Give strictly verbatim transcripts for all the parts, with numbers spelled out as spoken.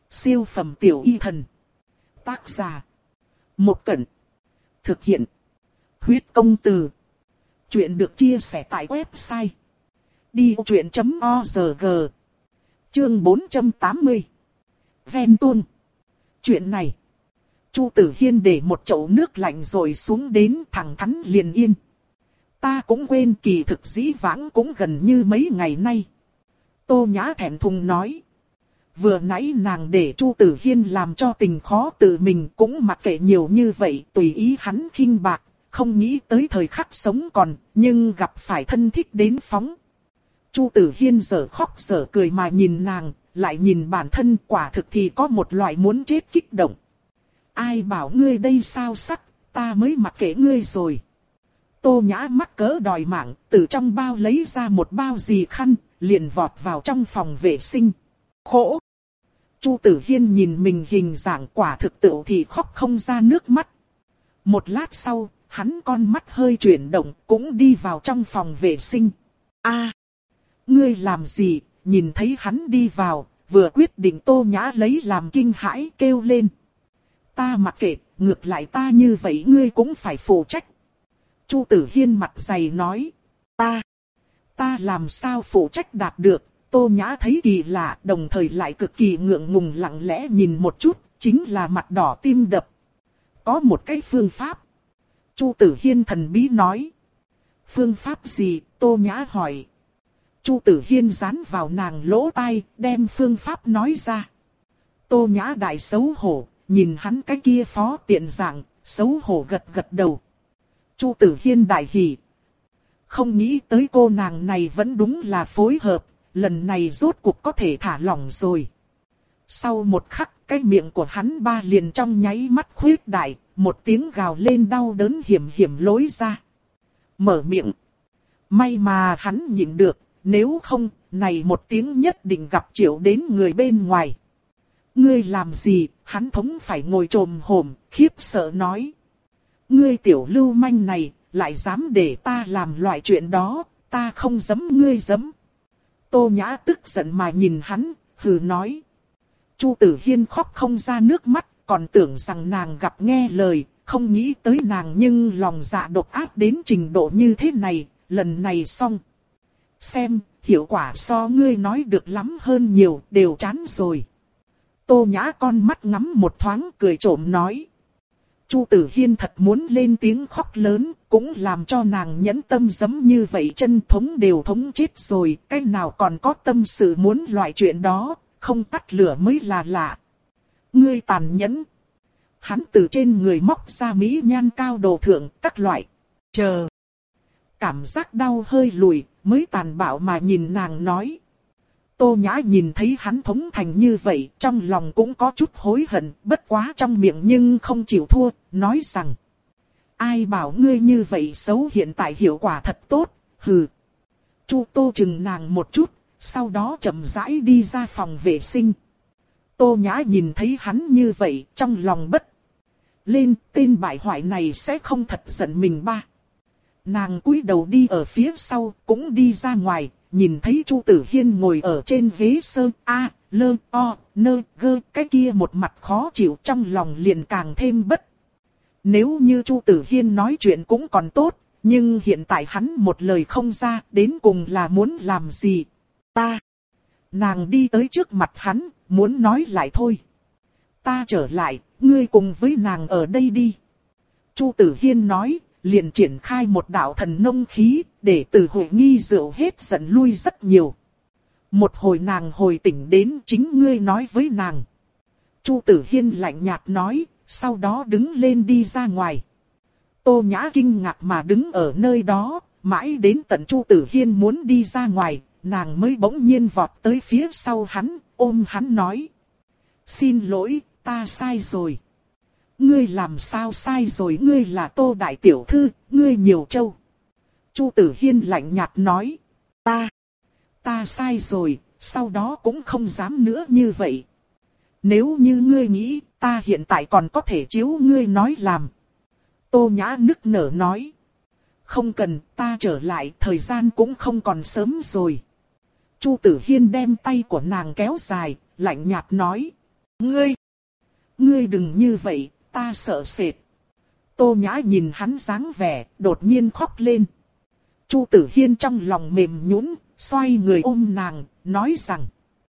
Siêu phẩm tiểu y thần. Tác giả. Một Cẩn. Thực hiện. Huyết công từ. Chuyện được chia sẻ tại website đi vô chuyện chấm org. Chương bốn trăm tám mươi. Ven tuôn. Chuyện này. Chu Tử Hiên để một chậu nước lạnh rồi xuống đến thẳng thắn liền yên. Ta cũng quên kỳ thực dĩ vãng cũng gần như mấy ngày nay. Tô Nhã thẹn thùng nói. Vừa nãy nàng để Chu Tử Hiên làm cho tình khó tự mình cũng mặc kệ nhiều như vậy, tùy ý hắn khinh bạc, không nghĩ tới thời khắc sống còn, nhưng gặp phải thân thích đến phóng. Chu Tử Hiên giờ khóc giờ cười mà nhìn nàng, lại nhìn bản thân, quả thực thì có một loại muốn chết kích động. Ai bảo ngươi đây sao sắc, ta mới mặc kệ ngươi rồi. Tô Nhã mắc cỡ đòi mạng, từ trong bao lấy ra một bao gì khăn, liền vọt vào trong phòng vệ sinh. Khổ! Chu Tử Hiên nhìn mình hình dạng quả thực tựu thì khóc không ra nước mắt. Một lát sau, hắn con mắt hơi chuyển động, cũng đi vào trong phòng vệ sinh. A, ngươi làm gì? Nhìn thấy hắn đi vào, vừa quyết định Tô Nhã lấy làm kinh hãi kêu lên. Ta mặc kệ, ngược lại ta như vậy ngươi cũng phải phụ trách. Chu Tử Hiên mặt dày nói. Ta, ta làm sao phụ trách đạt được? Tô Nhã thấy kỳ lạ, đồng thời lại cực kỳ ngượng ngùng lặng lẽ nhìn một chút, chính là mặt đỏ tim đập. Có một cái phương pháp. Chu Tử Hiên thần bí nói. Phương pháp gì? Tô Nhã hỏi. Chu Tử Hiên dán vào nàng lỗ tai, đem phương pháp nói ra. Tô Nhã đại xấu hổ, nhìn hắn cái kia phó tiện dạng, xấu hổ gật gật đầu. Chu Tử Hiên đại hỉ. Không nghĩ tới cô nàng này vẫn đúng là phối hợp. Lần này rốt cuộc có thể thả lỏng rồi. Sau một khắc, cái miệng của hắn ba liền trong nháy mắt khuyết đại, một tiếng gào lên đau đớn hiểm hiểm lối ra. Mở miệng. May mà hắn nhịn được, nếu không, này một tiếng nhất định gặp chịu đến người bên ngoài. Ngươi làm gì? Hắn thống phải ngồi trồm hổm, khiếp sợ nói. Ngươi tiểu lưu manh này, lại dám để ta làm loại chuyện đó, ta không dám ngươi dám. Tô Nhã tức giận mà nhìn hắn, hừ nói. Chu Tử Hiên khóc không ra nước mắt, còn tưởng rằng nàng gặp nghe lời, không nghĩ tới nàng nhưng lòng dạ độc ác đến trình độ như thế này, lần này xong. Xem, hiệu quả so ngươi nói được lắm hơn nhiều, đều chán rồi. Tô Nhã con mắt ngắm một thoáng cười trộm nói. Chu Tử Hiên thật muốn lên tiếng khóc lớn, cũng làm cho nàng nhẫn tâm giấm như vậy, chân thống đều thống chết rồi, cái nào còn có tâm sự muốn loại chuyện đó, không tắt lửa mới là lạ. Ngươi tàn nhẫn. Hắn từ trên người móc ra mỹ nhan cao đồ thượng các loại. Chờ. Cảm giác đau hơi lùi, mới tàn bạo mà nhìn nàng nói. Tô Nhã nhìn thấy hắn thống thành như vậy, trong lòng cũng có chút hối hận, bất quá trong miệng nhưng không chịu thua, nói rằng. Ai bảo ngươi như vậy xấu, hiện tại hiệu quả thật tốt, hừ. Chu Tô chừng nàng một chút, sau đó chậm rãi đi ra phòng vệ sinh. Tô Nhã nhìn thấy hắn như vậy, trong lòng bất lên, tên bại hoại này sẽ không thật giận mình ba. Nàng cúi đầu đi ở phía sau, cũng đi ra ngoài. Nhìn thấy Chu Tử Hiên ngồi ở trên ghế sơ a, lơ, o, nơ, gơ, cái kia một mặt khó chịu, trong lòng liền càng thêm bất. Nếu như Chu Tử Hiên nói chuyện cũng còn tốt, nhưng hiện tại hắn một lời không ra, đến cùng là muốn làm gì? Ta. Nàng đi tới trước mặt hắn, muốn nói lại thôi. Ta trở lại, ngươi cùng với nàng ở đây đi. Chu Tử Hiên nói. Liền triển khai một đạo thần nông khí, để từ hồi nghi rượu hết giận lui rất nhiều. Một hồi nàng hồi tỉnh đến, chính ngươi nói với nàng. Chu Tử Hiên lạnh nhạt nói, sau đó đứng lên đi ra ngoài. Tô Nhã kinh ngạc mà đứng ở nơi đó, mãi đến tận Chu Tử Hiên muốn đi ra ngoài, nàng mới bỗng nhiên vọt tới phía sau hắn, ôm hắn nói. Xin lỗi, ta sai rồi. Ngươi làm sao sai rồi, ngươi là Tô đại tiểu thư, ngươi nhiều trâu. Chu Tử Hiên lạnh nhạt nói. Ta, ta sai rồi, sau đó cũng không dám nữa như vậy. Nếu như ngươi nghĩ, ta hiện tại còn có thể chiếu ngươi nói làm. Tô Nhã nức nở nói. Không cần, ta trở lại, thời gian cũng không còn sớm rồi. Chu Tử Hiên đem tay của nàng kéo dài, lạnh nhạt nói. Ngươi, ngươi đừng như vậy, ta sợ sệt. Tô Nhã nhìn hắn dáng vẻ, đột nhiên khóc lên. Chu Tử Hiên trong lòng mềm nhũn, xoay người ôm nàng, nói rằng.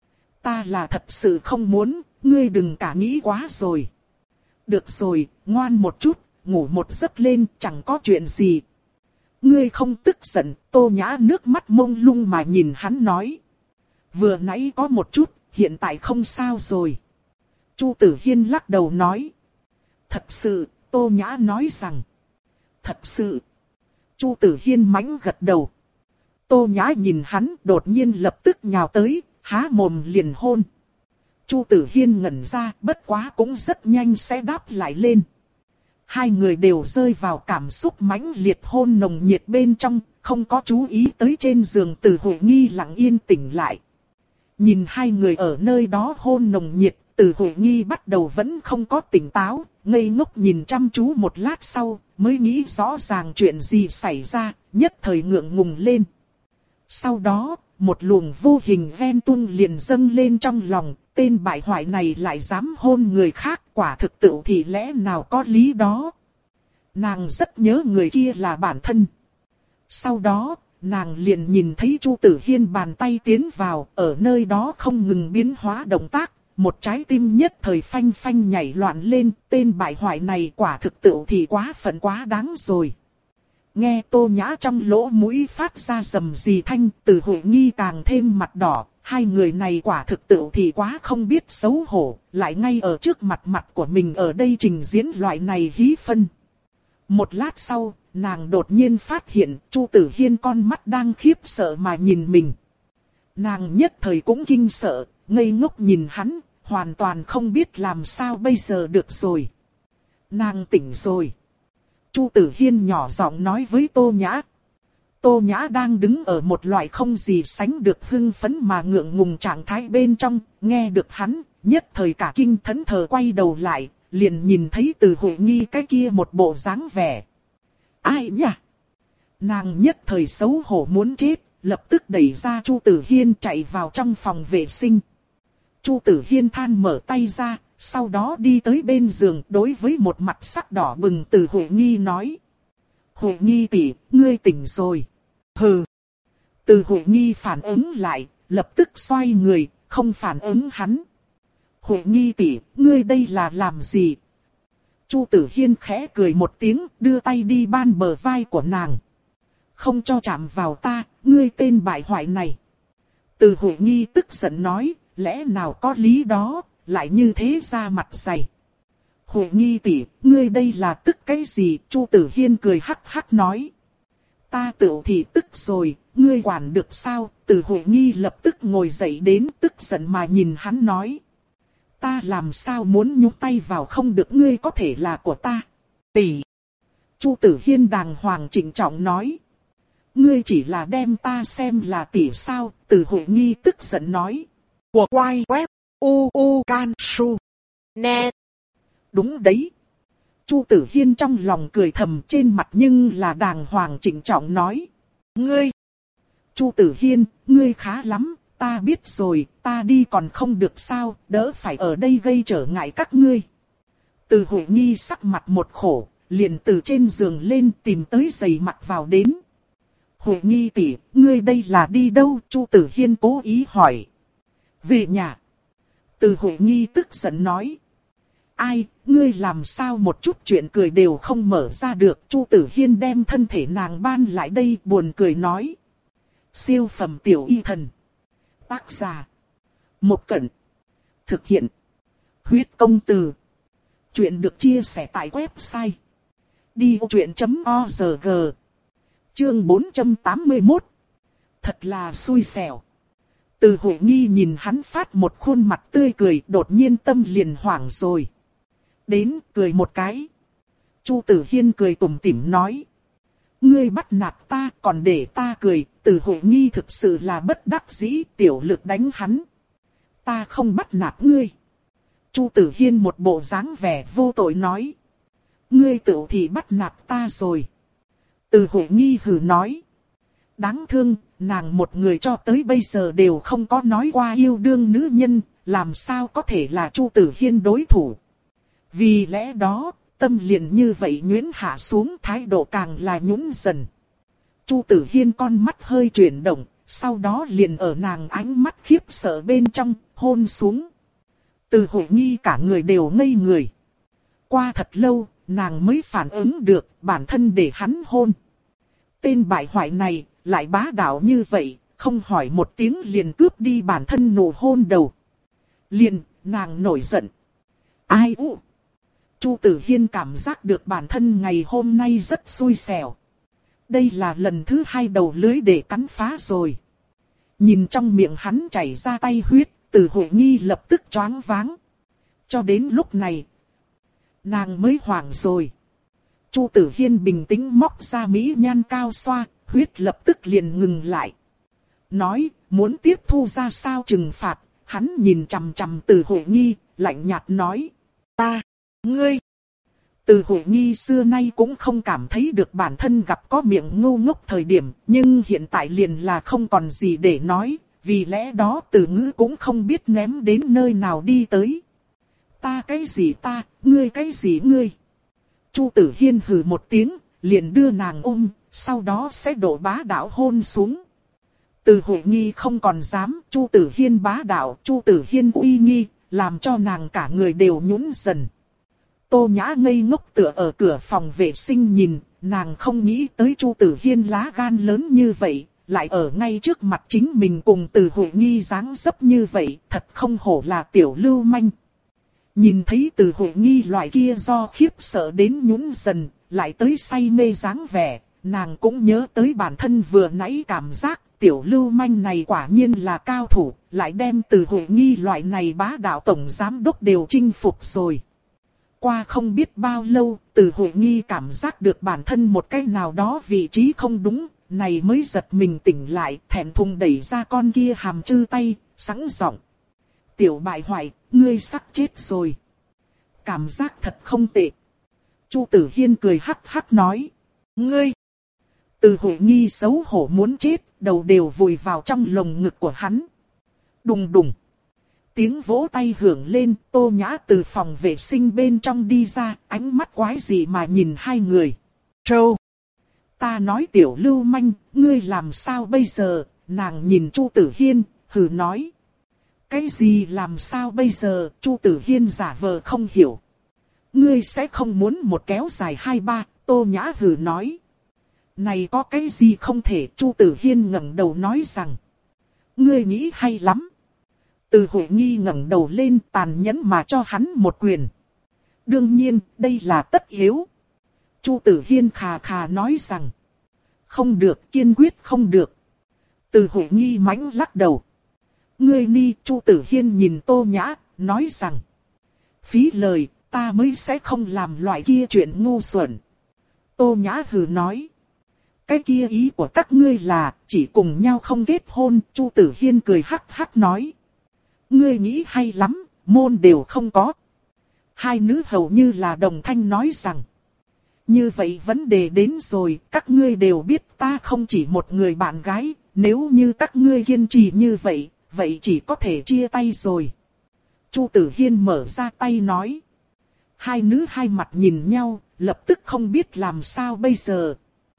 Ta là thật sự không muốn, ngươi đừng cả nghĩ quá rồi. Được rồi, ngoan một chút, ngủ một giấc lên, chẳng có chuyện gì. Ngươi không tức giận, Tô Nhã nước mắt mông lung mà nhìn hắn nói. Vừa nãy có một chút, hiện tại không sao rồi. Chu Tử Hiên lắc đầu nói. Thật sự, Tô Nhã nói rằng. Thật sự. Chu Tử Hiên mãnh gật đầu. Tô Nhã nhìn hắn đột nhiên lập tức nhào tới, há mồm liền hôn. Chu Tử Hiên ngẩn ra, bất quá cũng rất nhanh sẽ đáp lại lên. Hai người đều rơi vào cảm xúc mãnh liệt hôn nồng nhiệt bên trong, không có chú ý tới trên giường Từ Huệ Nghi lặng yên tỉnh lại. Nhìn hai người ở nơi đó hôn nồng nhiệt, Từ Huệ Nghi bắt đầu vẫn không có tỉnh táo, ngây ngốc nhìn chăm chú một lát sau, mới nghĩ rõ ràng chuyện gì xảy ra, nhất thời ngượng ngùng lên. Sau đó, một luồng vô hình ven tuôn liền dâng lên trong lòng, tên bại hoại này lại dám hôn người khác, quả thực tự thì lẽ nào có lý đó. Nàng rất nhớ người kia là bản thân. Sau đó, nàng liền nhìn thấy Chu Tử Hiên bàn tay tiến vào, ở nơi đó không ngừng biến hóa động tác, một trái tim nhất thời phanh phanh nhảy loạn lên, tên bại hoại này quả thực tự thì quá phận quá đáng rồi. Nghe Tô Nhã trong lỗ mũi phát ra rầm rì thanh, Từ Huệ Nghi càng thêm mặt đỏ, hai người này quả thực tự thì quá không biết xấu hổ, lại ngay ở trước mặt mặt của mình ở đây trình diễn loại này hí phân. Một lát sau, nàng đột nhiên phát hiện Chu Tử Hiên con mắt đang khiếp sợ mà nhìn mình. Nàng nhất thời cũng kinh sợ, ngây ngốc nhìn hắn, hoàn toàn không biết làm sao bây giờ được rồi. Nàng tỉnh rồi. Chu Tử Hiên nhỏ giọng nói với Tô Nhã. Tô Nhã đang đứng ở một loại không gì sánh được hưng phấn mà ngượng ngùng trạng thái bên trong, nghe được hắn, nhất thời cả kinh thẫn thờ quay đầu lại, liền nhìn thấy Từ Huệ Nghi cái kia một bộ dáng vẻ. Ai nhỉ? Nàng nhất thời xấu hổ muốn chết, lập tức đẩy ra Chu Tử Hiên chạy vào trong phòng vệ sinh. Chu Tử Hiên than mở tay ra, sau đó đi tới bên giường đối với một mặt sắc đỏ bừng Từ Huệ Nghi nói. Huệ Nghi tỷ, ngươi tỉnh rồi. Hừ. Từ Huệ Nghi phản ứng lại, lập tức xoay người, không phản ứng hắn. Huệ Nghi tỷ, ngươi đây là làm gì? Chu Tử Hiên khẽ cười một tiếng, đưa tay đi ban bờ vai của nàng. Không cho chạm vào ta, ngươi tên bại hoại này. Từ Huệ Nghi tức giận nói, lẽ nào có lý đó, lại như thế ra mặt dày. Huệ Nghi tỷ, ngươi đây là tức cái gì? Chu Tử Hiên cười hắc hắc nói. Ta tự thì tức rồi, ngươi quản được sao? Từ Huệ Nghi lập tức ngồi dậy đến tức giận mà nhìn hắn nói. Ta làm sao muốn nhúng tay vào không được, ngươi có thể là của ta. Tỷ. Chu Tử Hiên đàng hoàng trịnh trọng nói. Ngươi chỉ là đem ta xem là tỷ sao? Từ Huệ Nghi tức giận nói. Của quay web u u can su net. Đúng đấy. Chu Tử Hiên trong lòng cười thầm, trên mặt nhưng là đàng hoàng trịnh trọng nói. Ngươi. Chu Tử Hiên, ngươi khá lắm, ta biết rồi, ta đi còn không được sao, đỡ phải ở đây gây trở ngại các ngươi. Từ Huệ Nghi sắc mặt một khổ, liền từ trên giường lên tìm tới giày mặc vào đến. Huệ Nghi tỷ, ngươi đây là đi đâu? Chu Tử Hiên cố ý hỏi. Về nhà. Từ Huệ Nghi tức giận nói. Ai, ngươi làm sao một chút chuyện cười đều không mở ra được? Chu Tử Hiên đem thân thể nàng ban lại đây, buồn cười nói. Siêu phẩm tiểu y thần. Tác giả. Một Cẩn. Thực hiện. Huyết công từ. Chuyện được chia sẻ tại website. đi vô chuyện chấm org. Chương bốn trăm tám mươi mốt. Thật là xui xẻo. Từ Huệ Nghi nhìn hắn phát một khuôn mặt tươi cười, đột nhiên tâm liền hoảng rồi. Đến, cười một cái. Chu Tử Hiên cười tủm tỉm nói. Ngươi bắt nạt ta, còn để ta cười. Từ Huệ Nghi thực sự là bất đắc dĩ, tiểu lực đánh hắn. Ta không bắt nạt ngươi. Chu Tử Hiên một bộ dáng vẻ vô tội nói. Ngươi tự thì bắt nạt ta rồi. Từ Huệ Nghi hừ nói. Đáng thương, nàng một người cho tới bây giờ đều không có nói qua yêu đương nữ nhân, làm sao có thể là Chu Tử Hiên đối thủ. Vì lẽ đó, tâm liền như vậy nhuyễn hạ xuống, thái độ càng là nhũn dần. Chu Tử Hiên con mắt hơi chuyển động, sau đó liền ở nàng ánh mắt khiếp sợ bên trong, hôn xuống. Từ Hội Nghi cả người đều ngây người. Qua thật lâu, nàng mới phản ứng được bản thân để hắn hôn. Tên bại hoại này, lại bá đạo như vậy, không hỏi một tiếng liền cướp đi bản thân nụ hôn đầu. Liền, nàng nổi giận. Ai u? Chu Tử Hiên cảm giác được bản thân ngày hôm nay rất xui xẻo. Đây là lần thứ hai đầu lưới để cắn phá rồi. Nhìn trong miệng hắn chảy ra tay huyết, Từ Hội Nghi lập tức choáng váng. Cho đến lúc này, nàng mới hoảng rồi. Chu Tử Hiên bình tĩnh móc ra mỹ nhan cao xoa, huyết lập tức liền ngừng lại. Nói, muốn tiếp thu ra sao trừng phạt, hắn nhìn chằm chằm Từ Hội Nghi, lạnh nhạt nói. Ta, ngươi. Từ Hội Nghi xưa nay cũng không cảm thấy được bản thân gặp có miệng ngu ngốc thời điểm, nhưng hiện tại liền là không còn gì để nói, vì lẽ đó từ ngữ cũng không biết ném đến nơi nào đi tới. Ta cái gì ta, ngươi cái gì ngươi. Chu Tử Hiên hừ một tiếng, liền đưa nàng ôm, sau đó sẽ đổ bá đạo hôn xuống. Từ Hội Nghi không còn dám, Chu Tử Hiên bá đạo, Chu Tử Hiên uy nghi, làm cho nàng cả người đều nhũn dần. Tô Nhã ngây ngốc tựa ở cửa phòng vệ sinh nhìn, nàng không nghĩ tới Chu Tử Hiên lá gan lớn như vậy, lại ở ngay trước mặt chính mình cùng Từ Hội Nghi dáng dấp như vậy, thật không hổ là tiểu lưu manh. Nhìn thấy Từ Hội Nghi loại kia do khiếp sợ đến nhũn dần, lại tới say mê dáng vẻ, nàng cũng nhớ tới bản thân vừa nãy cảm giác, tiểu lưu manh này quả nhiên là cao thủ, lại đem Từ Hội Nghi loại này bá đạo tổng giám đốc đều chinh phục rồi. Qua không biết bao lâu, Từ Hội Nghi cảm giác được bản thân một cái nào đó vị trí không đúng, này mới giật mình tỉnh lại, thẹn thùng đẩy ra con kia hàm chư tay, sẵn giọng. Tiểu bại hoại, ngươi sắp chết rồi. Cảm giác thật không tệ. Chu Tử Hiên cười hắc hắc nói. Ngươi! Từ Hội Nghi xấu hổ muốn chết, đầu đều vùi vào trong lồng ngực của hắn. Đùng đùng. Tiếng vỗ tay hưởng lên, Tô Nhã từ phòng vệ sinh bên trong đi ra, ánh mắt quái gì mà nhìn hai người. Trâu! Ta nói tiểu lưu manh, ngươi làm sao bây giờ? Nàng nhìn Chu Tử Hiên, hừ nói. Cái gì làm sao bây giờ? Chu Tử Hiên giả vờ không hiểu. Ngươi sẽ không muốn một kéo dài hai ba, Tô Nhã hừ nói. Này có cái gì không thể? Chu Tử Hiên ngẩng đầu nói rằng. Ngươi nghĩ hay lắm. Từ Hội Nghi ngẩng đầu lên tàn nhẫn mà cho hắn một quyền. Đương nhiên, đây là tất yếu. Chu Tử Hiên khà khà nói rằng. Không được, kiên quyết không được. Từ Hội Nghi mãnh lắc đầu. Ngươi ni, Chu Tử Hiên nhìn Tô Nhã, nói rằng. Phí lời, ta mới sẽ không làm loại kia chuyện ngu xuẩn. Tô Nhã hừ nói. Cái kia ý của các ngươi là, chỉ cùng nhau không kết hôn, Chu Tử Hiên cười hắc hắc nói. Ngươi nghĩ hay lắm, môn đều không có. Hai nữ hầu như là đồng thanh nói rằng. Như vậy vấn đề đến rồi, các ngươi đều biết ta không chỉ một người bạn gái, nếu như các ngươi kiên trì như vậy, vậy chỉ có thể chia tay rồi. Chu Tử Hiên mở ra tay nói. Hai nữ hai mặt nhìn nhau, lập tức không biết làm sao bây giờ.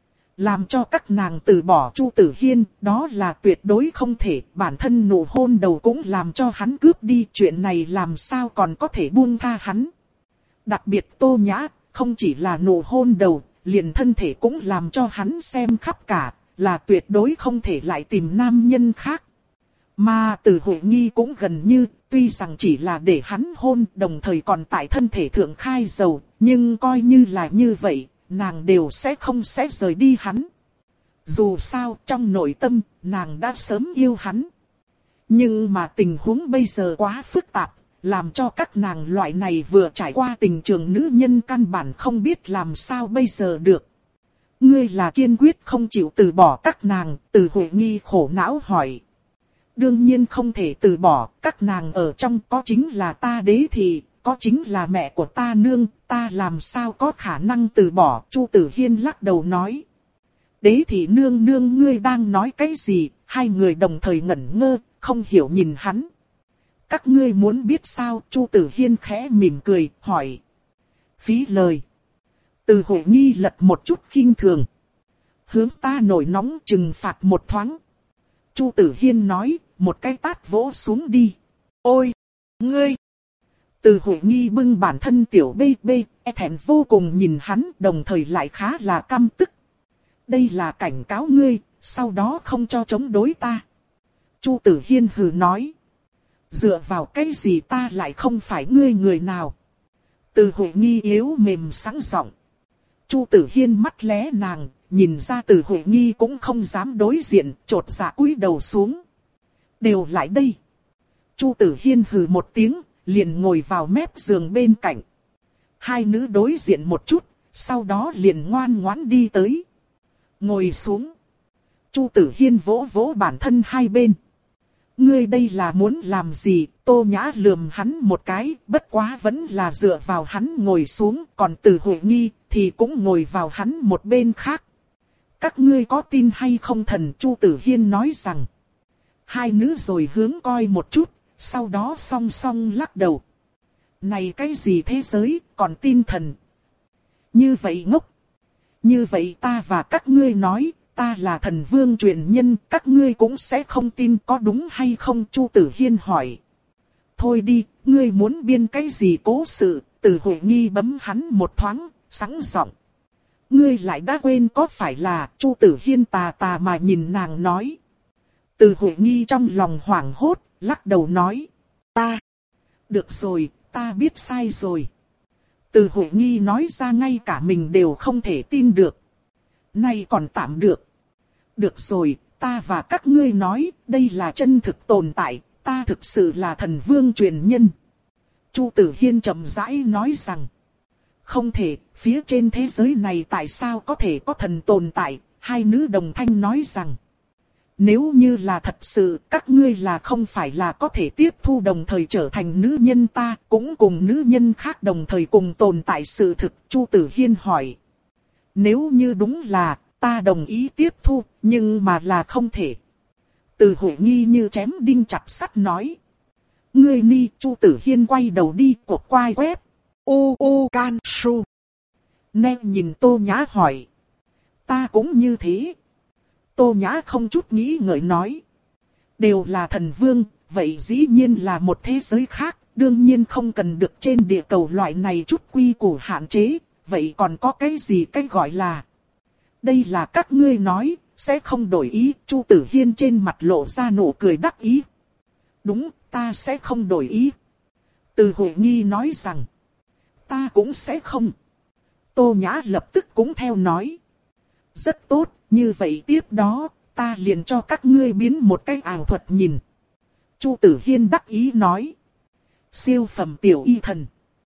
Làm cho các nàng từ bỏ Chu Tử Hiên, đó là tuyệt đối không thể, bản thân nụ hôn đầu cũng làm cho hắn cướp đi, chuyện này làm sao còn có thể buông tha hắn. Đặc biệt Tô Nhã, không chỉ là nụ hôn đầu, liền thân thể cũng làm cho hắn xem khắp cả, là tuyệt đối không thể lại tìm nam nhân khác. Mà Từ Hội Nghi cũng gần như, tuy rằng chỉ là để hắn hôn, đồng thời còn tại thân thể thượng khai dầu, nhưng coi như là như vậy, nàng đều sẽ không sẽ rời đi hắn. Dù sao, trong nội tâm, nàng đã sớm yêu hắn. Nhưng mà tình huống bây giờ quá phức tạp, làm cho các nàng loại này vừa trải qua tình trường nữ nhân căn bản không biết làm sao bây giờ được. Ngươi là kiên quyết không chịu từ bỏ các nàng, Từ Hội Nghi khổ não hỏi. Đương nhiên không thể từ bỏ, các nàng ở trong có chính là ta đế thị, có chính là mẹ của ta nương, ta làm sao có khả năng từ bỏ, Chu Tử Hiên lắc đầu nói. Đế thị nương nương ngươi đang nói cái gì, hai người đồng thời ngẩn ngơ, không hiểu nhìn hắn. các ngươi muốn biết sao? Chu Tử Hiên khẽ mỉm cười, hỏi. Phí lời. Từ Huệ Nghi lật một chút khinh thường. Hướng ta nổi nóng trừng phạt một thoáng. Chu Tử Hiên nói, một cái tát vỗ xuống đi. Ôi! Ngươi! Từ Huệ Nghi bưng bản thân tiểu bê bê, e thẹn vô cùng nhìn hắn, đồng thời lại khá là căm tức. Đây là cảnh cáo ngươi, sau đó không cho chống đối ta. Chu Tử Hiên hừ nói. Dựa vào cái gì ta lại không phải ngươi người nào? Từ Huệ Nghi yếu mềm sẵn giọng. Chu Tử Hiên mắt lé nàng, nhìn ra Từ Huệ Nghi cũng không dám đối diện, chột dạ cúi đầu xuống. Đều lại đây. Chu Tử Hiên hừ một tiếng, liền ngồi vào mép giường bên cạnh. Hai nữ đối diện một chút, sau đó liền ngoan ngoãn đi tới. Ngồi xuống. Chu Tử Hiên vỗ vỗ bản thân hai bên. Ngươi đây là muốn làm gì? Tô Nhã lườm hắn một cái, bất quá vẫn là dựa vào hắn ngồi xuống, còn Từ Huệ Nghi thì cũng ngồi vào hắn một bên khác. Các ngươi có tin hay không thần? Chu Tử Hiên nói rằng. Hai nữ rồi hướng coi một chút, sau đó song song lắc đầu. Này cái gì thế giới, còn tin thần? Như vậy ngốc. Như vậy ta và các ngươi nói, ta là thần vương truyền nhân, các ngươi cũng sẽ không tin, có đúng hay không? Chu Tử Hiên hỏi. Thôi đi, ngươi muốn biên cái gì cố sự? Từ Huệ Nghi bấm hắn một thoáng, sẵn giọng. Ngươi lại đã quên có phải là? Chu Tử Hiên tà tà mà nhìn nàng nói. Từ Huệ Nghi trong lòng hoảng hốt, lắc đầu nói. Ta. Được rồi, ta biết sai rồi. Từ Huệ Nghi nói ra ngay cả mình đều không thể tin được. Nay còn tạm được. Được rồi, ta và các ngươi nói, đây là chân thực tồn tại, ta thực sự là thần vương truyền nhân. Chu Tử Hiên chậm rãi nói rằng. Không thể, phía trên thế giới này tại sao có thể có thần tồn tại? Hai nữ đồng thanh nói rằng. Nếu như là thật sự, các ngươi là không phải là có thể tiếp thu đồng thời trở thành nữ nhân ta, cũng cùng nữ nhân khác đồng thời cùng tồn tại sự thực. Chu Tử Hiên hỏi. Nếu như đúng là, ta đồng ý tiếp thu, nhưng mà là không thể. Từ Huệ Nghi như chém đinh chặt sắt nói. Ngươi ni. Chu Tử Hiên quay đầu đi, cuộc quay web. U U Can Su. Nè nhìn Tô Nhã hỏi. Ta cũng như thế. Tô Nhã không chút nghĩ ngợi nói. Đều là thần vương, vậy dĩ nhiên là một thế giới khác, đương nhiên không cần được trên địa cầu loại này chút quy củ hạn chế, vậy còn có cái gì cái gọi là. Đây là các ngươi nói, sẽ không đổi ý. Chu Tử Hiên trên mặt lộ ra nụ cười đắc ý. Đúng, ta sẽ không đổi ý. Từ Huệ Nghi nói rằng. Ta cũng sẽ không. Tô Nhã lập tức cũng theo nói. Rất tốt, như vậy tiếp đó, ta liền cho các ngươi biến một cái ảo thuật nhìn. Chu Tử Hiên đắc ý nói. Siêu phẩm tiểu y thần.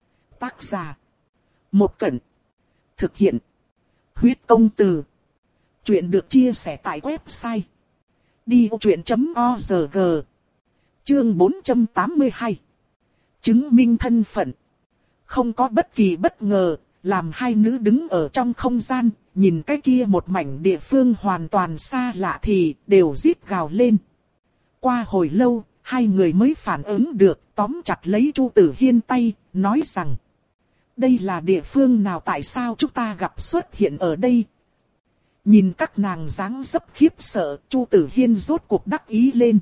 Tác giả. Một Cẩn. Thực hiện. Huyết công từ. Chuyện được chia sẻ tại website. đi ô chuyện chấm o rờ gi. Chương bốn trăm tám mươi hai. Chứng minh thân phận. Không có bất kỳ bất ngờ, làm hai nữ đứng ở trong không gian, nhìn cái kia một mảnh địa phương hoàn toàn xa lạ thì đều rít gào lên. Qua hồi lâu, hai người mới phản ứng được, tóm chặt lấy Chu Tử Hiên tay, nói rằng. Đây là địa phương nào, tại sao chúng ta gặp xuất hiện ở đây? Nhìn các nàng dáng dấp khiếp sợ, Chu Tử Hiên rốt cuộc đắc ý lên.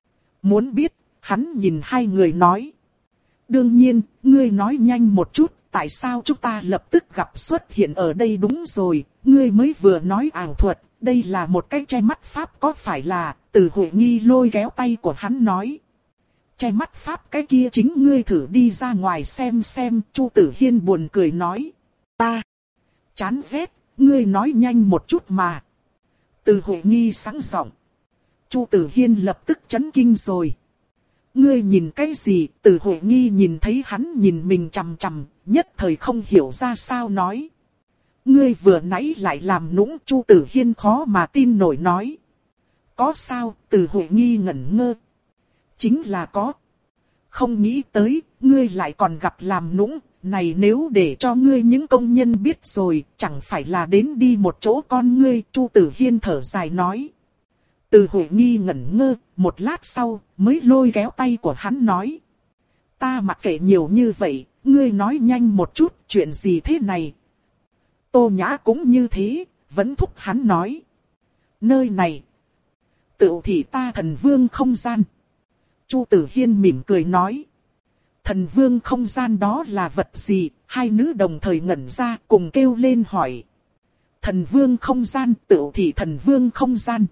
Muốn biết, hắn nhìn hai người nói. Đương nhiên, ngươi nói nhanh một chút, tại sao chúng ta lập tức gặp xuất hiện ở đây? Đúng rồi, ngươi mới vừa nói ảo thuật, đây là một cái che mắt pháp có phải là? Từ Huệ Nghi lôi kéo tay của hắn nói. Che mắt pháp cái kia chính ngươi thử đi ra ngoài xem xem. Chu Tử Hiên buồn cười nói. Ta chán ghét, ngươi nói nhanh một chút mà. Từ Huệ Nghi sáng giọng. Chu Tử Hiên lập tức chấn kinh rồi. Ngươi nhìn cái gì? Từ Huệ Nghi nhìn thấy hắn nhìn mình chằm chằm, nhất thời không hiểu ra sao nói. Ngươi vừa nãy lại làm nũng. Chu Tử Hiên khó mà tin nổi nói. Có sao? Từ Huệ Nghi ngẩn ngơ. Chính là có. Không nghĩ tới, ngươi lại còn gặp làm nũng. Này nếu để cho ngươi những công nhân biết rồi, chẳng phải là đến đi một chỗ con ngươi. Chu Tử Hiên thở dài nói. Từ Huệ Nghi ngẩn ngơ, một lát sau, mới lôi kéo tay của hắn nói. Ta mặc kệ nhiều như vậy, ngươi nói nhanh một chút, chuyện gì thế này? Tô Nhã cũng như thế, vẫn thúc hắn nói. Nơi này, tựu thì ta thần vương không gian. Chu Tử Hiên mỉm cười nói. Thần vương không gian đó là vật gì? Hai nữ đồng thời ngẩn ra cùng kêu lên hỏi. Thần vương không gian, tựu thì thần vương không gian.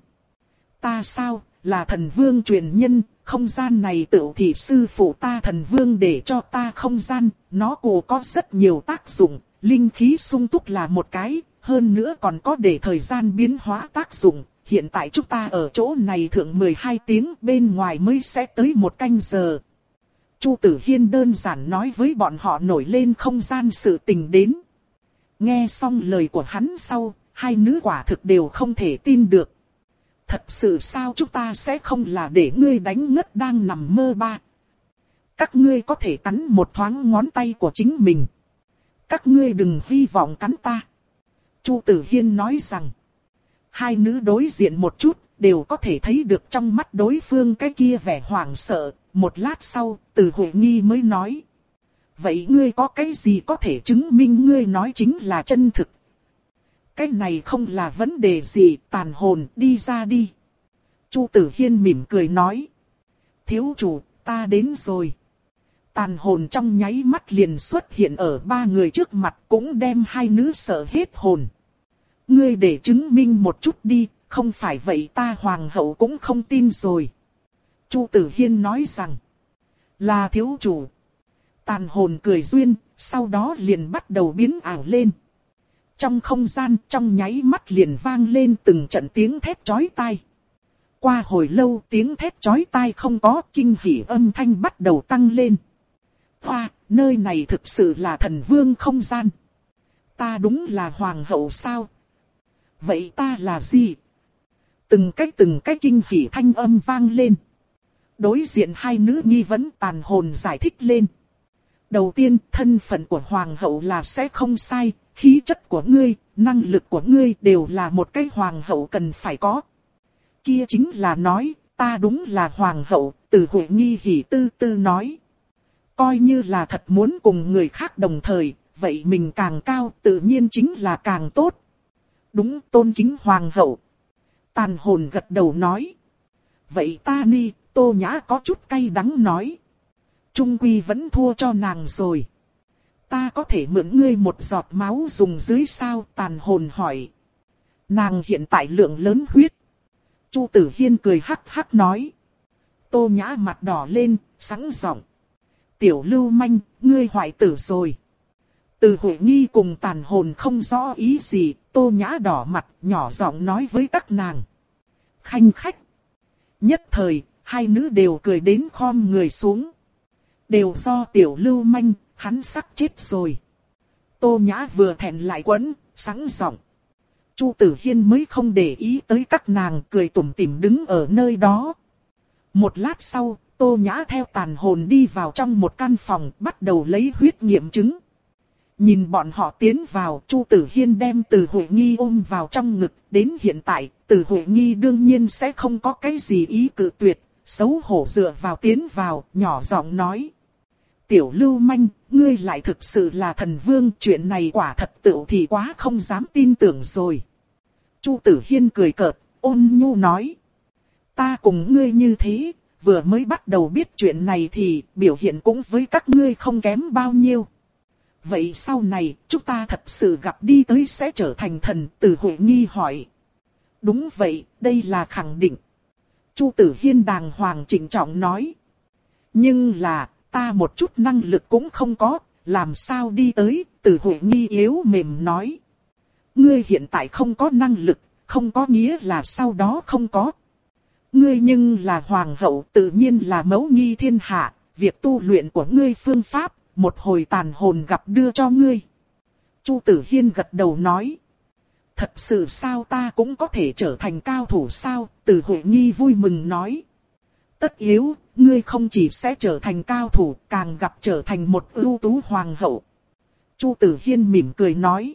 Ta sao, là thần vương truyền nhân, không gian này tựu thì sư phụ ta thần vương để cho ta không gian, nó cũng có rất nhiều tác dụng, linh khí sung túc là một cái, hơn nữa còn có để thời gian biến hóa tác dụng. Hiện tại chúng ta ở chỗ này thượng mười hai tiếng, bên ngoài mới sẽ tới một canh giờ. Chu Tử Hiên đơn giản nói với bọn họ nổi lên không gian sự tình đến. Nghe xong lời của hắn sau, hai nữ quả thực đều không thể tin được. Thật sự sao chúng ta sẽ không là để ngươi đánh ngất đang nằm mơ ba. Các ngươi có thể cắn một thoáng ngón tay của chính mình. Các ngươi đừng hy vọng cắn ta. Chu Tử Hiên nói rằng. Hai nữ đối diện một chút, đều có thể thấy được trong mắt đối phương cái kia vẻ hoảng sợ. Một lát sau, Từ Huệ Nghi mới nói. Vậy ngươi có cái gì có thể chứng minh ngươi nói chính là chân thực? Cái này không là vấn đề gì, tàn hồn, đi ra đi. Chu Tử Hiên mỉm cười nói. Thiếu chủ, ta đến rồi. Tàn hồn trong nháy mắt liền xuất hiện ở ba người trước mặt, cũng đem hai nữ sợ hết hồn. Ngươi để chứng minh một chút đi, không phải vậy ta hoàng hậu cũng không tin rồi. Chu Tử Hiên nói rằng. Là thiếu chủ. Tàn hồn cười duyên, sau đó liền bắt đầu biến ảo lên. Trong không gian, trong nháy mắt liền vang lên từng trận tiếng thét chói tai. Qua hồi lâu tiếng thét chói tai không có, kinh hỉ âm thanh bắt đầu tăng lên. Hoa, nơi này thực sự là thần vương không gian. Ta đúng là hoàng hậu sao? Vậy ta là gì? Từng cách từng cách kinh hỉ thanh âm vang lên. Đối diện hai nữ nghi vấn tàn hồn giải thích lên. Đầu tiên, thân phận của hoàng hậu là sẽ không sai, khí chất của ngươi, năng lực của ngươi đều là một cái hoàng hậu cần phải có. Kia chính là nói, ta đúng là hoàng hậu, Từ Huệ Nghi hỉ tư tư nói. Coi như là thật muốn cùng người khác đồng thời, vậy mình càng cao tự nhiên chính là càng tốt. Đúng, tôn kính hoàng hậu. Tàn hồn gật đầu nói. Vậy ta ni, Tô Nhã có chút cay đắng nói. Trung quy vẫn thua cho nàng rồi. Ta có thể mượn ngươi một giọt máu dùng dưới sao? Tàn hồn hỏi. Nàng hiện tại lượng lớn huyết. Chu Tử Hiên cười hắc hắc nói. Tô Nhã mặt đỏ lên, sẵn giọng. Tiểu lưu manh, ngươi hoại tử rồi. Từ Huệ Nghi cùng tàn hồn không rõ ý gì, Tô Nhã đỏ mặt, nhỏ giọng nói với các nàng. Khanh khách. Nhất thời, hai nữ đều cười đến khom người xuống. Đều do tiểu lưu manh, hắn sắp chết rồi. Tô Nhã vừa thẹn lại quẫn, sẵn giọng. Chu Tử Hiên mới không để ý tới các nàng, cười tủm tỉm đứng ở nơi đó. Một lát sau, Tô Nhã theo tàn hồn đi vào trong một căn phòng, bắt đầu lấy huyết nghiệm chứng. Nhìn bọn họ tiến vào, Chu Tử Hiên đem Từ Huệ Nghi ôm vào trong ngực. Đến hiện tại, Từ Huệ Nghi đương nhiên sẽ không có cái gì ý cự tuyệt, xấu hổ dựa vào tiến vào, nhỏ giọng nói. Tiểu lưu manh, ngươi lại thực sự là thần vương, chuyện này quả thật tựu thì quá không dám tin tưởng rồi. Chu Tử Hiên cười cợt, ôn nhu nói. Ta cùng ngươi như thế, vừa mới bắt đầu biết chuyện này thì biểu hiện cũng với các ngươi không kém bao nhiêu. Vậy sau này, chúng ta thật sự gặp đi tới sẽ trở thành thần? Từ Huệ Nghi hỏi. Đúng vậy, đây là khẳng định. Chu Tử Hiên đàng hoàng trịnh trọng nói. Nhưng là, ta một chút năng lực cũng không có, làm sao đi tới? Từ Huệ Nghi yếu mềm nói. Ngươi hiện tại không có năng lực, không có nghĩa là sau đó không có. Ngươi nhưng là hoàng hậu, tự nhiên là mẫu nghi thiên hạ, việc tu luyện của ngươi phương pháp, một hồi tàn hồn gặp đưa cho ngươi. Chu Tử Hiên gật đầu nói. Thật sự sao, ta cũng có thể trở thành cao thủ sao? Từ Huệ Nghi vui mừng nói. Tất yếu, ngươi không chỉ sẽ trở thành cao thủ, càng gặp trở thành một ưu tú hoàng hậu. Chu Tử Hiên mỉm cười nói.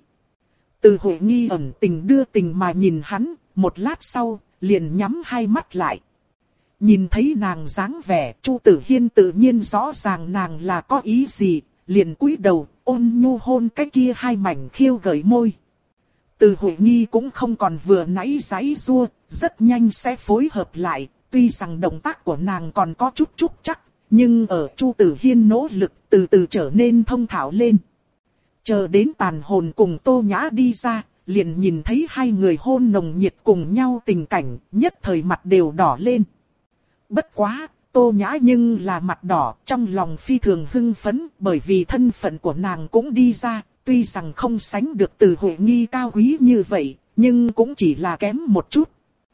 Từ Huệ Nghi ẩn tình đưa tình mà nhìn hắn, một lát sau, liền nhắm hai mắt lại. Nhìn thấy nàng dáng vẻ, Chu Tử Hiên tự nhiên rõ ràng nàng là có ý gì, liền cúi đầu, ôn nhu hôn cái kia hai mảnh khiêu gợi môi. Từ Huệ Nghi cũng không còn vừa nãy giãy giụa, rất nhanh sẽ phối hợp lại, tuy rằng động tác của nàng còn có chút chút chắc, nhưng ở Chu Tử Hiên nỗ lực từ từ trở nên thông thạo lên. Chờ đến Tàn Hồn cùng Tô Nhã đi ra, liền nhìn thấy hai người hôn nồng nhiệt cùng nhau tình cảnh, nhất thời mặt đều đỏ lên. Bất quá, Tô Nhã nhưng là mặt đỏ, trong lòng phi thường hưng phấn, bởi vì thân phận của nàng cũng đi ra, tuy rằng không sánh được Từ Huệ Nghi cao quý như vậy, nhưng cũng chỉ là kém một chút.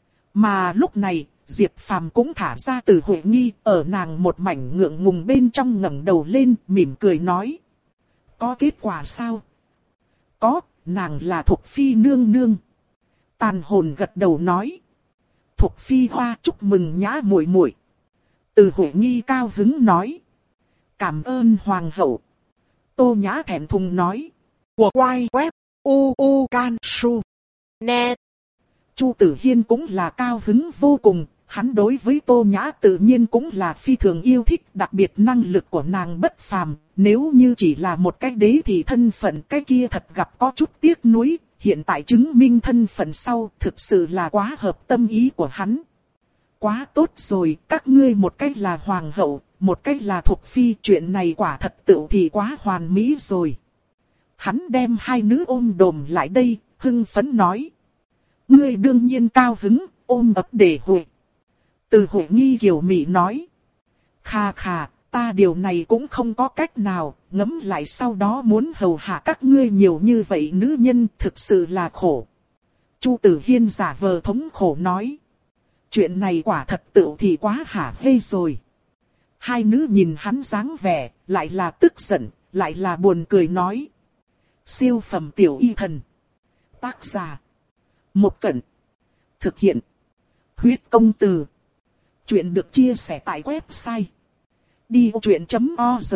Mà lúc này, Diệp Phàm cũng thả ra Từ Huệ Nghi, ở nàng một mảnh ngượng ngùng bên trong ngẩng đầu lên, mỉm cười nói. Có kết quả sao? Có, nàng là Thục Phi nương nương. Tàn Hồn gật đầu nói. Thục Phi hoa chúc mừng Nhã muội muội. Từ Huệ Nghi cao hứng nói. Cảm ơn hoàng hậu. Tô Nhã thẹn thùng nói. Của quay web u u can su net. Chu Tử Hiên cũng là cao hứng vô cùng, hắn đối với Tô Nhã tự nhiên cũng là phi thường yêu thích, đặc biệt năng lực của nàng bất phàm, nếu như chỉ là một cái đế thì thân phận cái kia thật gặp có chút tiếc nuối, hiện tại chứng minh thân phận sau thực sự là quá hợp tâm ý của hắn. Quá tốt rồi, các ngươi một cách là hoàng hậu, một cách là Thục Phi, chuyện này quả thật tựu thì quá hoàn mỹ rồi. Hắn đem hai nữ ôm đồm lại đây, hưng phấn nói. Ngươi đương nhiên cao hứng, ôm ấp để Huệ. Từ Huệ Nghi kiều mị nói. Khà khà, ta điều này cũng không có cách nào, ngẫm lại sau đó muốn hầu hạ các ngươi nhiều như vậy nữ nhân thực sự là khổ. Chu Tử Hiên giả vờ thống khổ nói. Chuyện này quả thật tựu thì quá hả hê rồi. Hai nữ nhìn hắn dáng vẻ, lại là tức giận, lại là buồn cười nói. Siêu phẩm tiểu y thần. Tác giả. Một Cẩn. Thực hiện. Huyết công từ. Chuyện được chia sẻ tại website. đi vô chuyện chấm org.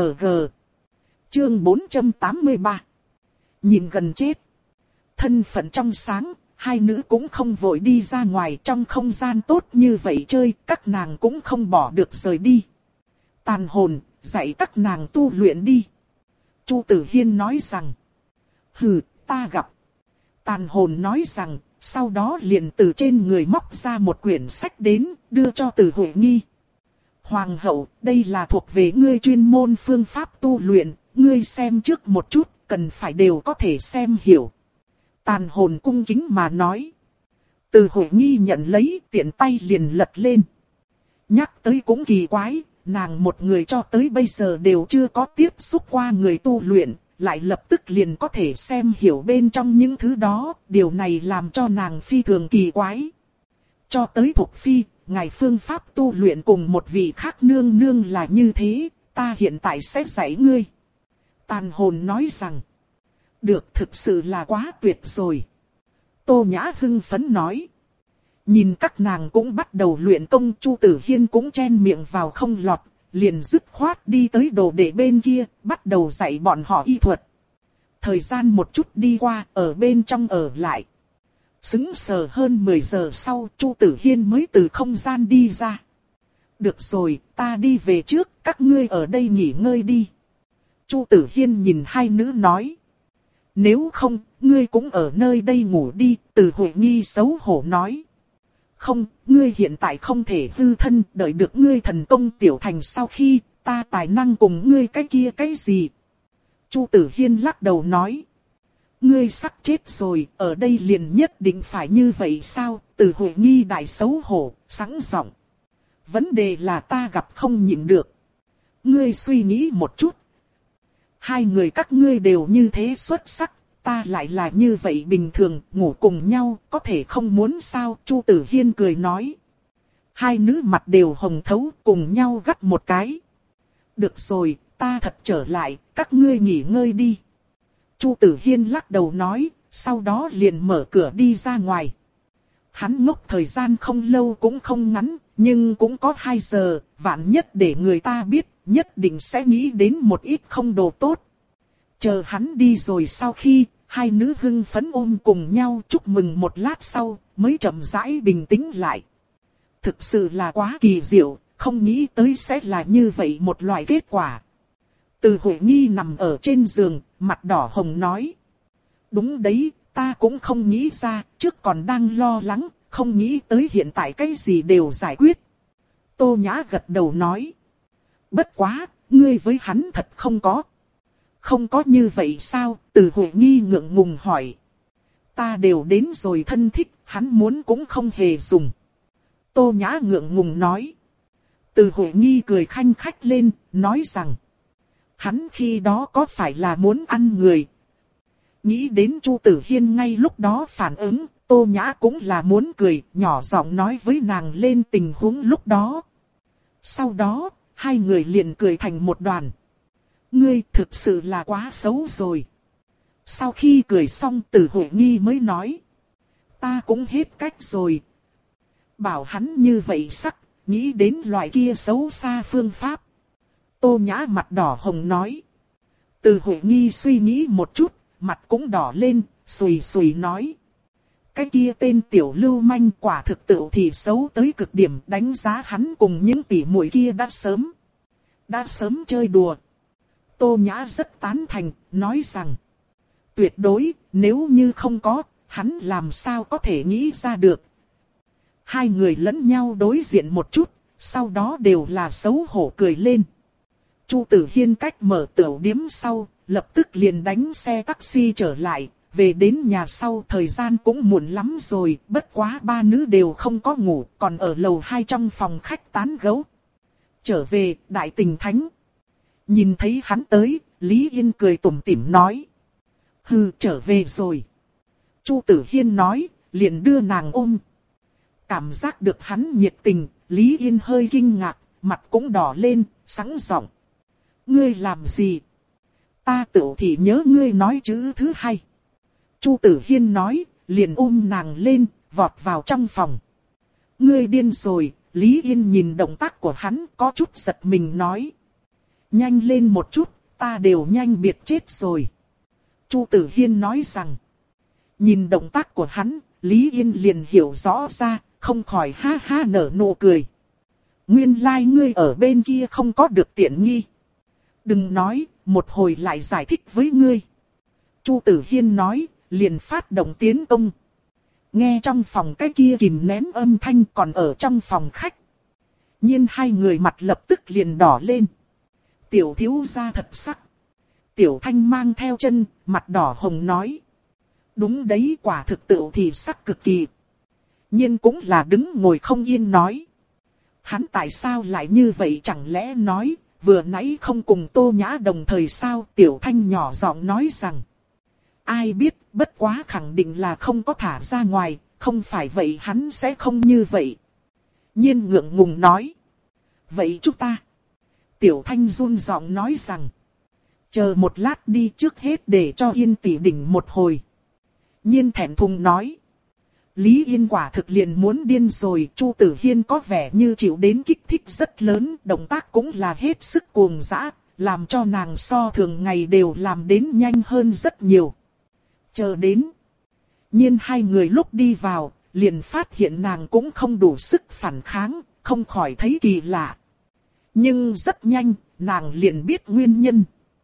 Chương bốn trăm tám mươi ba. Nhìn gần chết. Thân phận trong sáng, hai nữ cũng không vội đi ra ngoài, trong không gian tốt như vậy chơi, các nàng cũng không bỏ được rời đi. Tàn Hồn, dạy các nàng tu luyện đi. Chu Tử Hiên nói rằng. Hừ, ta gặp. Tàn Hồn nói rằng, sau đó liền từ trên người móc ra một quyển sách đến, đưa cho Từ Huệ Nghi. Hoàng hậu, đây là thuộc về ngươi chuyên môn phương pháp tu luyện, ngươi xem trước một chút, cần phải đều có thể xem hiểu. Tàn Hồn cung kính mà nói. Từ Huệ Nghi nhận lấy, tiện tay liền lật lên. Nhắc tới cũng kỳ quái, nàng một người cho tới bây giờ đều chưa có tiếp xúc qua người tu luyện, lại lập tức liền có thể xem hiểu bên trong những thứ đó, điều này làm cho nàng phi thường kỳ quái. Cho tới Thục Phi, ngài phương pháp tu luyện cùng một vị khác nương nương là như thế, ta hiện tại sẽ dạy ngươi. Tàn Hồn nói rằng, được, thực sự là quá tuyệt rồi. Tô Nhã hưng phấn nói. Nhìn các nàng cũng bắt đầu luyện công, Chu Tử Hiên cũng chen miệng vào không lọt, liền dứt khoát đi tới đồ đệ bên kia, bắt đầu dạy bọn họ y thuật. Thời gian một chút đi qua, ở bên trong ở lại. Sững sờ hơn mười giờ sau, Chu Tử Hiên mới từ không gian đi ra. Được rồi, ta đi về trước, các ngươi ở đây nghỉ ngơi đi. Chu Tử Hiên nhìn hai nữ nói. Nếu không, ngươi cũng ở nơi đây ngủ đi, Từ Huệ Nghi xấu hổ nói. Không, ngươi hiện tại không thể hư thân, đợi được ngươi thần công tiểu thành sau khi, ta tài năng cùng ngươi cái kia cái gì. Chu Tử Hiên lắc đầu nói. Ngươi sắp chết rồi, ở đây liền nhất định phải như vậy sao? Từ Huệ Nghi đại xấu hổ, sẵn giọng. Vấn đề là ta gặp không nhịn được. Ngươi suy nghĩ một chút. Hai người các ngươi đều như thế xuất sắc, ta lại là như vậy bình thường, ngủ cùng nhau, có thể không muốn sao? Chu Tử Hiên cười nói. Hai nữ mặt đều hồng thấu, cùng nhau gắt một cái. Được rồi, ta thật trở lại, các ngươi nghỉ ngơi đi. Chu Tử Hiên lắc đầu nói, sau đó liền mở cửa đi ra ngoài. Hắn ngốc thời gian không lâu cũng không ngắn, nhưng cũng có hai giờ, vạn nhất để người ta biết, nhất định sẽ nghĩ đến một ít không đồ tốt. Chờ hắn đi rồi sau khi, hai nữ hưng phấn ôm cùng nhau chúc mừng một lát sau, mới chậm rãi bình tĩnh lại. thực sự là quá kỳ diệu, không nghĩ tới sẽ là như vậy một loại kết quả. Từ Huệ Nghi nằm ở trên giường, mặt đỏ hồng nói. Đúng đấy, ta cũng không nghĩ ra, trước còn đang lo lắng, không nghĩ tới hiện tại cái gì đều giải quyết. Tô Nhã gật đầu nói. Bất quá, ngươi với hắn thật không có. Không có như vậy sao? Từ Huệ Nghi ngượng ngùng hỏi. Ta đều đến rồi thân thích, hắn muốn cũng không hề dùng. Tô Nhã ngượng ngùng nói. Từ Huệ Nghi cười khanh khách lên, nói rằng. Hắn khi đó có phải là muốn ăn người? Nghĩ đến Chu Tử Hiên ngay lúc đó phản ứng, Tô Nhã cũng là muốn cười, nhỏ giọng nói với nàng lên tình huống lúc đó. Sau đó, hai người liền cười thành một đoàn. Ngươi thực sự là quá xấu rồi. Sau khi cười xong Từ Huệ Nghi mới nói. Ta cũng hết cách rồi. Bảo hắn như vậy sắc, nghĩ đến loại kia xấu xa phương pháp. Tô Nhã mặt đỏ hồng nói. Từ Huệ Nghi suy nghĩ một chút, mặt cũng đỏ lên, sùi sùi nói. Cái kia tên tiểu lưu manh quả thực tự thì xấu tới cực điểm, đánh giá hắn cùng những tỷ muội kia đã sớm. Đã sớm chơi đùa. Tô Nhã rất tán thành, nói rằng. Tuyệt đối, nếu như không có, hắn làm sao có thể nghĩ ra được. Hai người lẫn nhau đối diện một chút, sau đó đều là xấu hổ cười lên. Chu Tử Hiên cách mở tửu điếm sau, lập tức liền đánh xe taxi trở lại, về đến nhà sau thời gian cũng muộn lắm rồi, bất quá ba nữ đều không có ngủ, còn ở lầu hai trong phòng khách tán gẫu. Trở về, Đại Tình Thánh. Nhìn thấy hắn tới, Lý Yên cười tủm tỉm nói. Hừ, trở về rồi. Chu Tử Hiên nói, liền đưa nàng ôm. Cảm giác được hắn nhiệt tình, Lý Yên hơi kinh ngạc, mặt cũng đỏ lên, sẵn giọng. Ngươi làm gì? Ta tự thì nhớ ngươi nói chữ thứ hai. Chu Tử Hiên nói, liền ôm nàng lên, vọt vào trong phòng. Ngươi điên rồi, Lý Yên nhìn động tác của hắn có chút giật mình nói. Nhanh lên một chút, ta đều nhanh biệt chết rồi. Chu Tử Hiên nói rằng. Nhìn động tác của hắn, Lý Yên liền hiểu rõ ra, không khỏi ha ha nở nụ cười. Nguyên lai like ngươi ở bên kia không có được tiện nghi. Đừng nói, một hồi lại giải thích với ngươi. Chu Tử Hiên nói, liền phát động tiến công. Nghe trong phòng cái kia kìm nén âm thanh còn ở trong phòng khách. nhiên hai người mặt lập tức liền đỏ lên. Tiểu thiếu gia thật sắc. Tiểu Thanh mang theo chân, mặt đỏ hồng nói. Đúng đấy, quả thực tự thì sắc cực kỳ. Nhiên cũng là đứng ngồi không yên nói. Hắn tại sao lại như vậy, chẳng lẽ nói, vừa nãy không cùng Tô Nhã đồng thời sao? Tiểu Thanh nhỏ giọng nói rằng. Ai biết, bất quá khẳng định là không có thả ra ngoài, không phải vậy hắn sẽ không như vậy. Nhiên ngượng ngùng nói. Vậy chúng ta. Tiểu Thanh run giọng nói rằng. Chờ một lát đi, trước hết để cho Yên tỷ đỉnh một hồi. Nhiên thẹn thùng nói. Lý Yên quả thực liền muốn điên rồi. Chu Tử Hiên có vẻ như chịu đến kích thích rất lớn, động tác cũng là hết sức cuồng dã, làm cho nàng so thường ngày đều làm đến nhanh hơn rất nhiều. Chờ đến. Nhiên hai người lúc đi vào, liền phát hiện nàng cũng không đủ sức phản kháng, không khỏi thấy kỳ lạ. Nhưng rất nhanh, nàng liền biết nguyên nhân.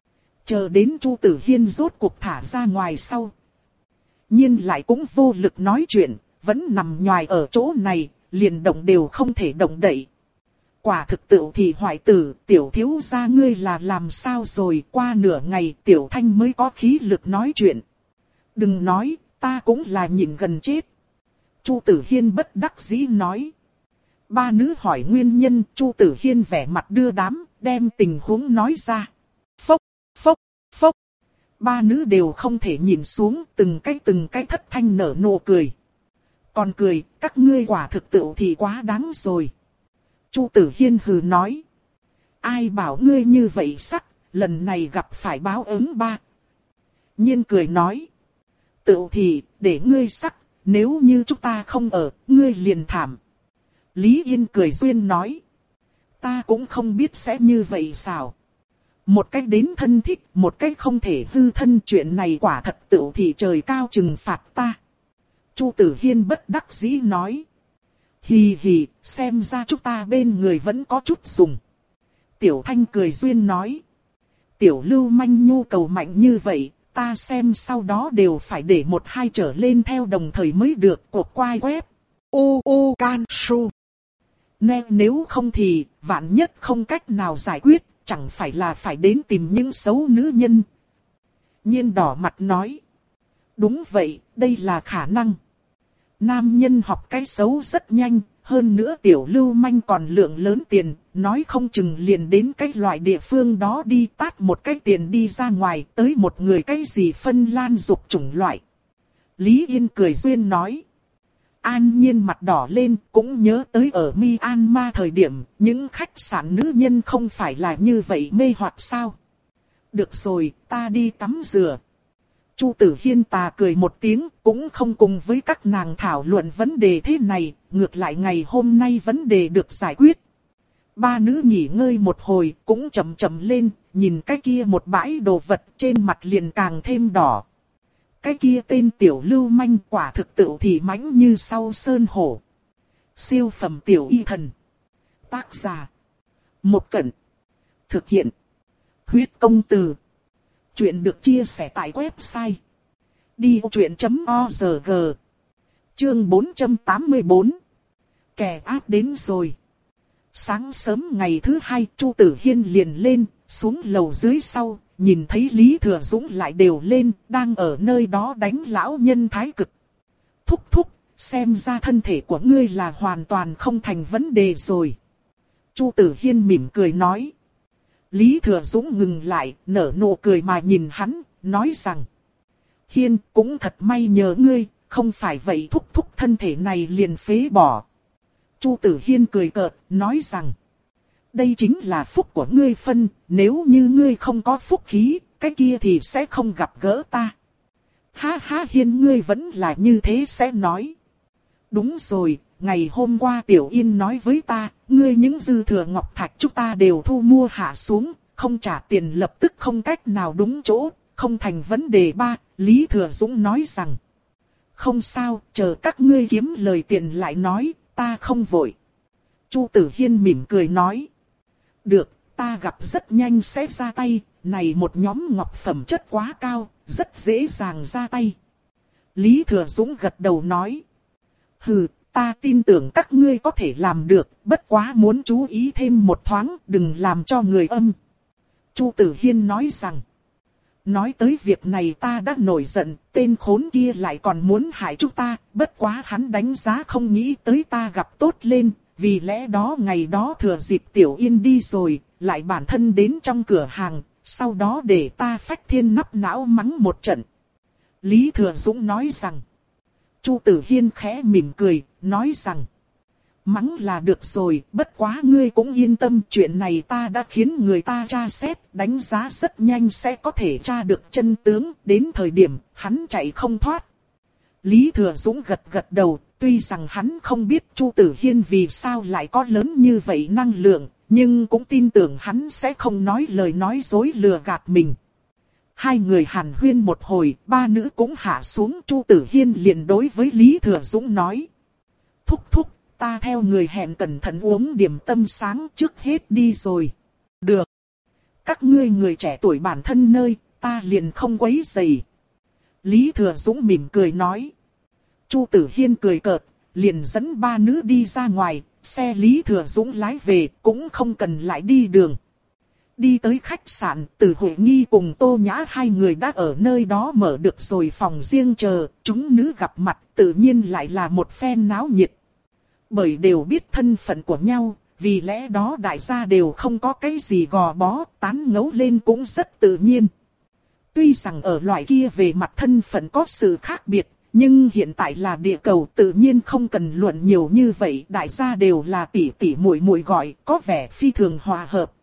Chờ đến Chu Tử Hiên rốt cuộc thả ra ngoài sau. Nhiên lại cũng vô lực nói chuyện, vẫn nằm nhoài ở chỗ này, liền động đều không thể động đậy. Quả thực tự thì hoại tử, tiểu thiếu gia ngươi là làm sao rồi? Qua nửa ngày Tiểu Thanh mới có khí lực nói chuyện. Đừng nói, ta cũng là nhịn gần chết. Chu Tử Hiên bất đắc dĩ nói. Ba nữ hỏi nguyên nhân, Chu Tử Hiên vẻ mặt đưa đám, đem tình huống nói ra. Phốc, phốc, phốc. Ba nữ đều không thể nhìn xuống, từng cái từng cái thất thanh nở nụ cười. Còn cười, các ngươi quả thực tự thì quá đáng rồi. Chu Tử Hiên hừ nói. Ai bảo ngươi như vậy sắc, lần này gặp phải báo ứng ba. Nhiên cười nói. Tự thì, để ngươi sắc, nếu như chúng ta không ở, ngươi liền thảm. Lý Yên cười duyên nói. Ta cũng không biết sẽ như vậy sao. Một cách đến thân thích, một cách không thể hư thân, chuyện này quả thật tự thì trời cao trừng phạt ta. Chu Tử Hiên bất đắc dĩ nói. Hì hì, xem ra chúng ta bên người vẫn có chút dùng. Tiểu Thanh cười duyên nói. Tiểu lưu manh nhu cầu mạnh như vậy, ta xem sau đó đều phải để một hai trở lên theo đồng thời mới được. Cuộc quay web. U U Can Su. Nè, nếu không thì, vạn nhất không cách nào giải quyết, chẳng phải là phải đến tìm những xấu nữ nhân. Nhiên đỏ mặt nói. Đúng vậy, đây là khả năng. Nam nhân học cái xấu rất nhanh, hơn nữa tiểu lưu manh còn lượng lớn tiền, nói không chừng liền đến cái loại địa phương đó đi tát một cái tiền đi ra ngoài tới một người cái gì phân lan dục chủng loại. Lý Yên cười duyên nói. An Nhiên mặt đỏ lên, cũng nhớ tới ở Myanmar thời điểm, những khách sạn nữ nhân không phải là như vậy mê hoặc sao. Được rồi, ta đi tắm rửa. Chu Tử Hiên tà cười một tiếng, cũng không cùng với các nàng thảo luận vấn đề thế này, ngược lại ngày hôm nay vấn đề được giải quyết. Ba nữ nghỉ ngơi một hồi, cũng chậm chậm lên, nhìn cái kia một bãi đồ vật trên mặt liền càng thêm đỏ. Cái kia tên tiểu lưu manh quả thực tự thì mãnh như sau sơn hổ. Siêu phẩm tiểu y thần. Tác giả. Một Cẩn. Thực hiện. Huyết công từ. Chuyện được chia sẻ tại website. đi vô chuyện chấm org. Chương bốn trăm tám mươi bốn. Kẻ ác đến rồi. Sáng sớm ngày thứ hai, Chu Tử Hiên liền lên, xuống lầu dưới sau, nhìn thấy Lý Thừa Dũng lại đều lên, đang ở nơi đó đánh lão nhân thái cực. Thúc thúc, xem ra thân thể của ngươi là hoàn toàn không thành vấn đề rồi. Chu Tử Hiên mỉm cười nói. Lý Thừa Dũng ngừng lại, nở nụ cười mà nhìn hắn, nói rằng. Hiên, cũng thật may nhờ ngươi, không phải vậy thúc thúc thân thể này liền phế bỏ. Chu Tử Hiên cười cợt, nói rằng. Đây chính là phúc của ngươi phân, nếu như ngươi không có phúc khí, cái kia thì sẽ không gặp gỡ ta. Ha ha Hiên ngươi vẫn là như thế sẽ nói. Đúng rồi, ngày hôm qua Tiểu Yên nói với ta, ngươi những dư thừa ngọc thạch chúng ta đều thu mua hạ xuống, không trả tiền lập tức không cách nào đúng chỗ, không thành vấn đề ba. Lý Thừa Dũng nói rằng. Không sao, chờ các ngươi kiếm lời tiền lại nói, ta không vội. Chu Tử Hiên mỉm cười nói. Được, ta gặp rất nhanh sẽ ra tay, này một nhóm ngọc phẩm chất quá cao, rất dễ dàng ra tay. Lý Thừa Dũng gật đầu nói. Hừ, ta tin tưởng các ngươi có thể làm được, bất quá muốn chú ý thêm một thoáng, đừng làm cho người âm. Chu Tử Hiên nói rằng. Nói tới việc này ta đã nổi giận, tên khốn kia lại còn muốn hại chúng ta, bất quá hắn đánh giá không nghĩ tới ta gặp tốt lên, vì lẽ đó ngày đó thừa dịp Tiểu Yên đi rồi, lại bản thân đến trong cửa hàng, sau đó để ta phách thiên nắp não mắng một trận. Lý Thừa Dũng nói rằng. Chu Tử Hiên khẽ mỉm cười, nói rằng. Mắng là được rồi, bất quá ngươi cũng yên tâm, chuyện này ta đã khiến người ta tra xét, đánh giá rất nhanh sẽ có thể tra được chân tướng, đến thời điểm hắn chạy không thoát. Lý Thừa Dũng gật gật đầu, tuy rằng hắn không biết Chu Tử Hiên vì sao lại có lớn như vậy năng lượng, nhưng cũng tin tưởng hắn sẽ không nói lời nói dối lừa gạt mình. Hai người hàn huyên một hồi, ba nữ cũng hạ xuống, Chu Tử Hiên liền đối với Lý Thừa Dũng nói. Thúc thúc, ta theo người hẹn cẩn thận uống điểm tâm sáng trước hết đi rồi. Được. Các ngươi người trẻ tuổi bản thân nơi, ta liền không quấy rầy. Lý Thừa Dũng mỉm cười nói. Chu Tử Hiên cười cợt, liền dẫn ba nữ đi ra ngoài, xe Lý Thừa Dũng lái về, cũng không cần lại đi đường. Đi tới khách sạn, Từ Huệ Nghi cùng Tô Nhã hai người đã ở nơi đó mở được rồi phòng riêng chờ, chúng nữ gặp mặt tự nhiên lại là một phen náo nhiệt. Bởi đều biết thân phận của nhau, vì lẽ đó đại gia đều không có cái gì gò bó, tán ngấu lên cũng rất tự nhiên. Tuy rằng ở loại kia về mặt thân phận có sự khác biệt, nhưng hiện tại là địa cầu tự nhiên không cần luận nhiều như vậy, đại gia đều là tỷ tỷ muội muội gọi, có vẻ phi thường hòa hợp.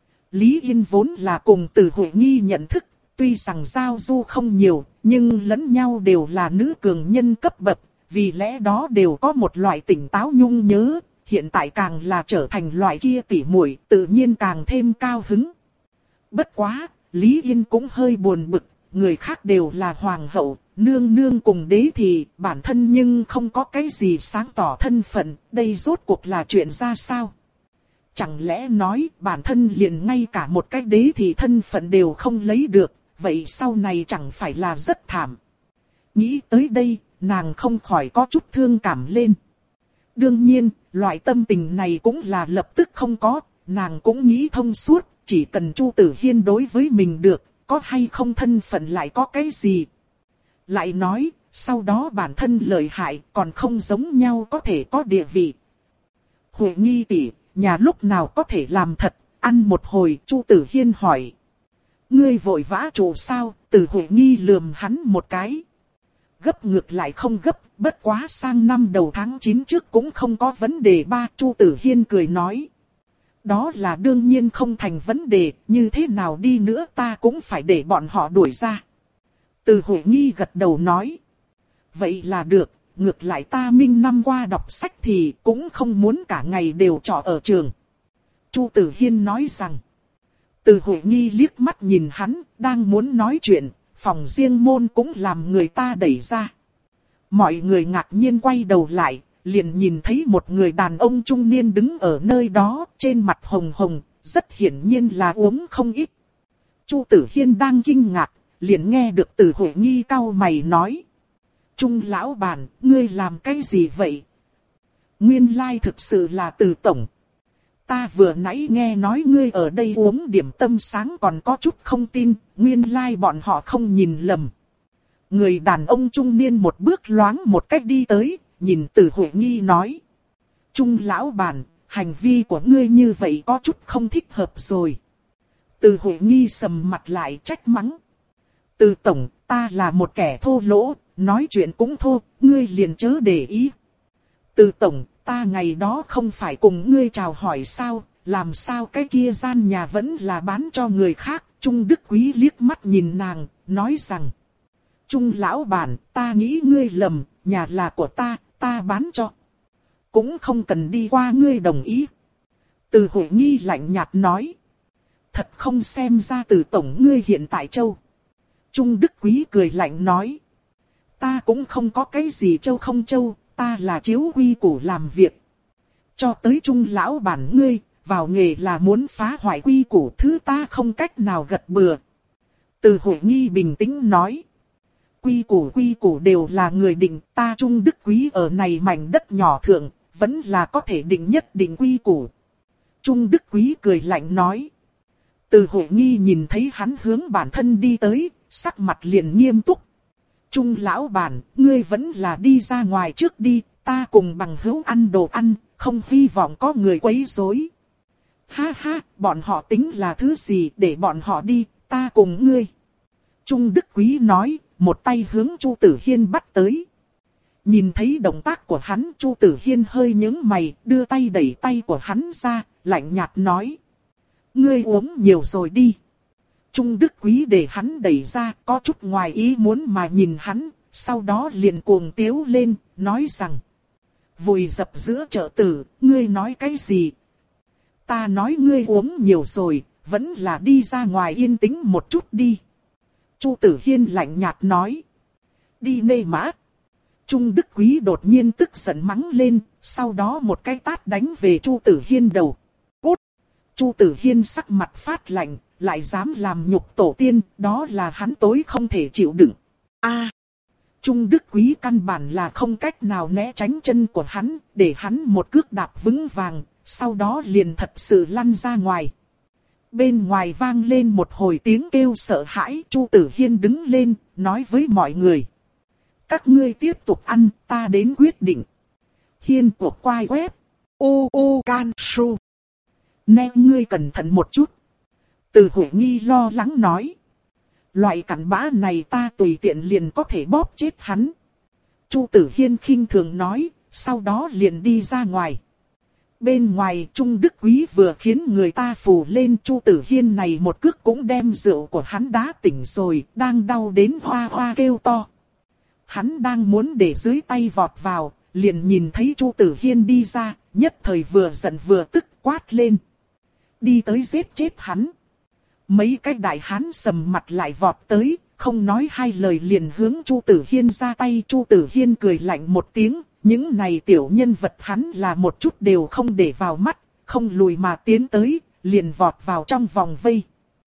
Lý Yên vốn là cùng Từ Huệ Nghi nhận thức, tuy rằng giao du không nhiều, nhưng lẫn nhau đều là nữ cường nhân cấp bậc, vì lẽ đó đều có một loại tỉnh táo nhung nhớ, hiện tại càng là trở thành loại kia tỉ muội, tự nhiên càng thêm cao hứng. Bất quá, Lý Yên cũng hơi buồn bực, người khác đều là hoàng hậu, nương nương cùng đế thì bản thân nhưng không có cái gì sáng tỏ thân phận, đây rốt cuộc là chuyện ra sao? Chẳng lẽ nói bản thân liền ngay cả một cái đế thì thân phận đều không lấy được, vậy sau này chẳng phải là rất thảm. Nghĩ tới đây, nàng không khỏi có chút thương cảm lên. Đương nhiên, loại tâm tình này cũng là lập tức không có, nàng cũng nghĩ thông suốt, chỉ cần Chu Tử Hiên đối với mình được, có hay không thân phận lại có cái gì. Lại nói, sau đó bản thân lợi hại còn không giống nhau có thể có địa vị. Huệ Nghi tỷ, nhà lúc nào có thể làm thật, ăn một hồi, Chu Tử Hiên hỏi. Ngươi vội vã trụ sao? Từ Huệ Nghi lườm hắn một cái. Gấp ngược lại không gấp, bất quá sang năm đầu tháng chín trước cũng không có vấn đề ba. Chu Tử Hiên cười nói. Đó là đương nhiên không thành vấn đề, như thế nào đi nữa ta cũng phải để bọn họ đuổi ra. Từ Huệ Nghi gật đầu nói. Vậy là được, ngược lại ta minh năm qua đọc sách thì cũng không muốn cả ngày đều trọ ở trường. Chu Tử Hiên nói rằng. Từ Huệ Nghi liếc mắt nhìn hắn, đang muốn nói chuyện, phòng riêng môn cũng làm người ta đẩy ra. Mọi người ngạc nhiên quay đầu lại, liền nhìn thấy một người đàn ông trung niên đứng ở nơi đó, trên mặt hồng hồng, rất hiển nhiên là uống không ít. Chu Tử Hiên đang kinh ngạc, liền nghe được Từ Huệ Nghi cau mày nói. Trung lão bản, ngươi làm cái gì vậy? Nguyên lai thực sự là Từ tổng. Ta vừa nãy nghe nói ngươi ở đây uống điểm tâm sáng còn có chút không tin, nguyên lai bọn họ không nhìn lầm. Người đàn ông trung niên một bước loáng một cách đi tới, nhìn Từ Huệ Nghi nói. Trung lão bản, hành vi của ngươi như vậy có chút không thích hợp rồi. Từ Huệ Nghi sầm mặt lại trách mắng. Từ tổng, ta là một kẻ thô lỗ, nói chuyện cũng thô, ngươi liền chớ để ý. Từ tổng, ta ngày đó không phải cùng ngươi chào hỏi sao, làm sao cái kia gian nhà vẫn là bán cho người khác. Trung Đức Quý liếc mắt nhìn nàng, nói rằng. Trung lão bản, ta nghĩ ngươi lầm, nhà là của ta, ta bán cho. Cũng không cần đi qua ngươi đồng ý. Từ Huệ Nghi lạnh nhạt nói. Thật không xem ra Từ tổng ngươi hiện tại châu. Trung Đức Quý cười lạnh nói. Ta cũng không có cái gì châu không châu, ta là chiếu quy củ làm việc. Cho tới Trung lão bản ngươi, vào nghề là muốn phá hoại quy củ, thứ ta không cách nào gật bừa. Từ Huệ Nghi bình tĩnh nói. Quy củ quy củ đều là người định, ta Trung Đức Quý ở này mảnh đất nhỏ thượng, vẫn là có thể định nhất định quy củ. Trung Đức Quý cười lạnh nói. Từ Huệ Nghi nhìn thấy hắn hướng bản thân đi tới, sắc mặt liền nghiêm túc. Trung lão bản, ngươi vẫn là đi ra ngoài trước đi, ta cùng bằng hữu ăn đồ ăn, không hy vọng có người quấy rối. Ha ha, bọn họ tính là thứ gì để bọn họ đi, ta cùng ngươi. Trung Đức Quý nói, một tay hướng Chu Tử Hiên bắt tới. Nhìn thấy động tác của hắn, Chu Tử Hiên hơi nhướng mày, đưa tay đẩy tay của hắn ra, lạnh nhạt nói. Ngươi uống nhiều rồi đi. Trung Đức Quý để hắn đẩy ra, có chút ngoài ý muốn mà nhìn hắn, sau đó liền cuồng tiếu lên, nói rằng. Vùi dập giữa chợ tử, ngươi nói cái gì? Ta nói ngươi uống nhiều rồi, vẫn là đi ra ngoài yên tĩnh một chút đi. Chu Tử Hiên lạnh nhạt nói. Đi nê mã. Trung Đức Quý đột nhiên tức giận mắng lên, sau đó một cái tát đánh về Chu Tử Hiên đầu. Cút! Chu Tử Hiên sắc mặt phát lạnh, lại dám làm nhục tổ tiên, đó là hắn tối không thể chịu đựng. A! À, Trung Đức Quý căn bản là không cách nào né tránh chân của hắn, để hắn một cước đạp vững vàng, sau đó liền thật sự lăn ra ngoài. Bên ngoài vang lên một hồi tiếng kêu sợ hãi, Chu Tử Hiên đứng lên, nói với mọi người. Các ngươi tiếp tục ăn, ta đến quyết định. Hiên của quai web. U U Can Su. Nè ngươi cẩn thận một chút. Từ Huệ Nghi lo lắng nói. Loại cặn bã này ta tùy tiện liền có thể bóp chết hắn. Chu Tử Hiên khinh thường nói, sau đó liền đi ra ngoài. Bên ngoài Trung Đức Quý vừa khiến người ta phù lên, Chu Tử Hiên này một cước cũng đem rượu của hắn đá tỉnh rồi, đang đau đến hoa hoa kêu to. Hắn đang muốn để dưới tay vọt vào, liền nhìn thấy Chu Tử Hiên đi ra, nhất thời vừa giận vừa tức quát lên. Đi tới giết chết hắn. Mấy cái đại hán sầm mặt lại vọt tới, không nói hai lời liền hướng Chu Tử Hiên ra tay. Chu Tử Hiên cười lạnh một tiếng, những này tiểu nhân vật hắn là một chút đều không để vào mắt, không lùi mà tiến tới, liền vọt vào trong vòng vây.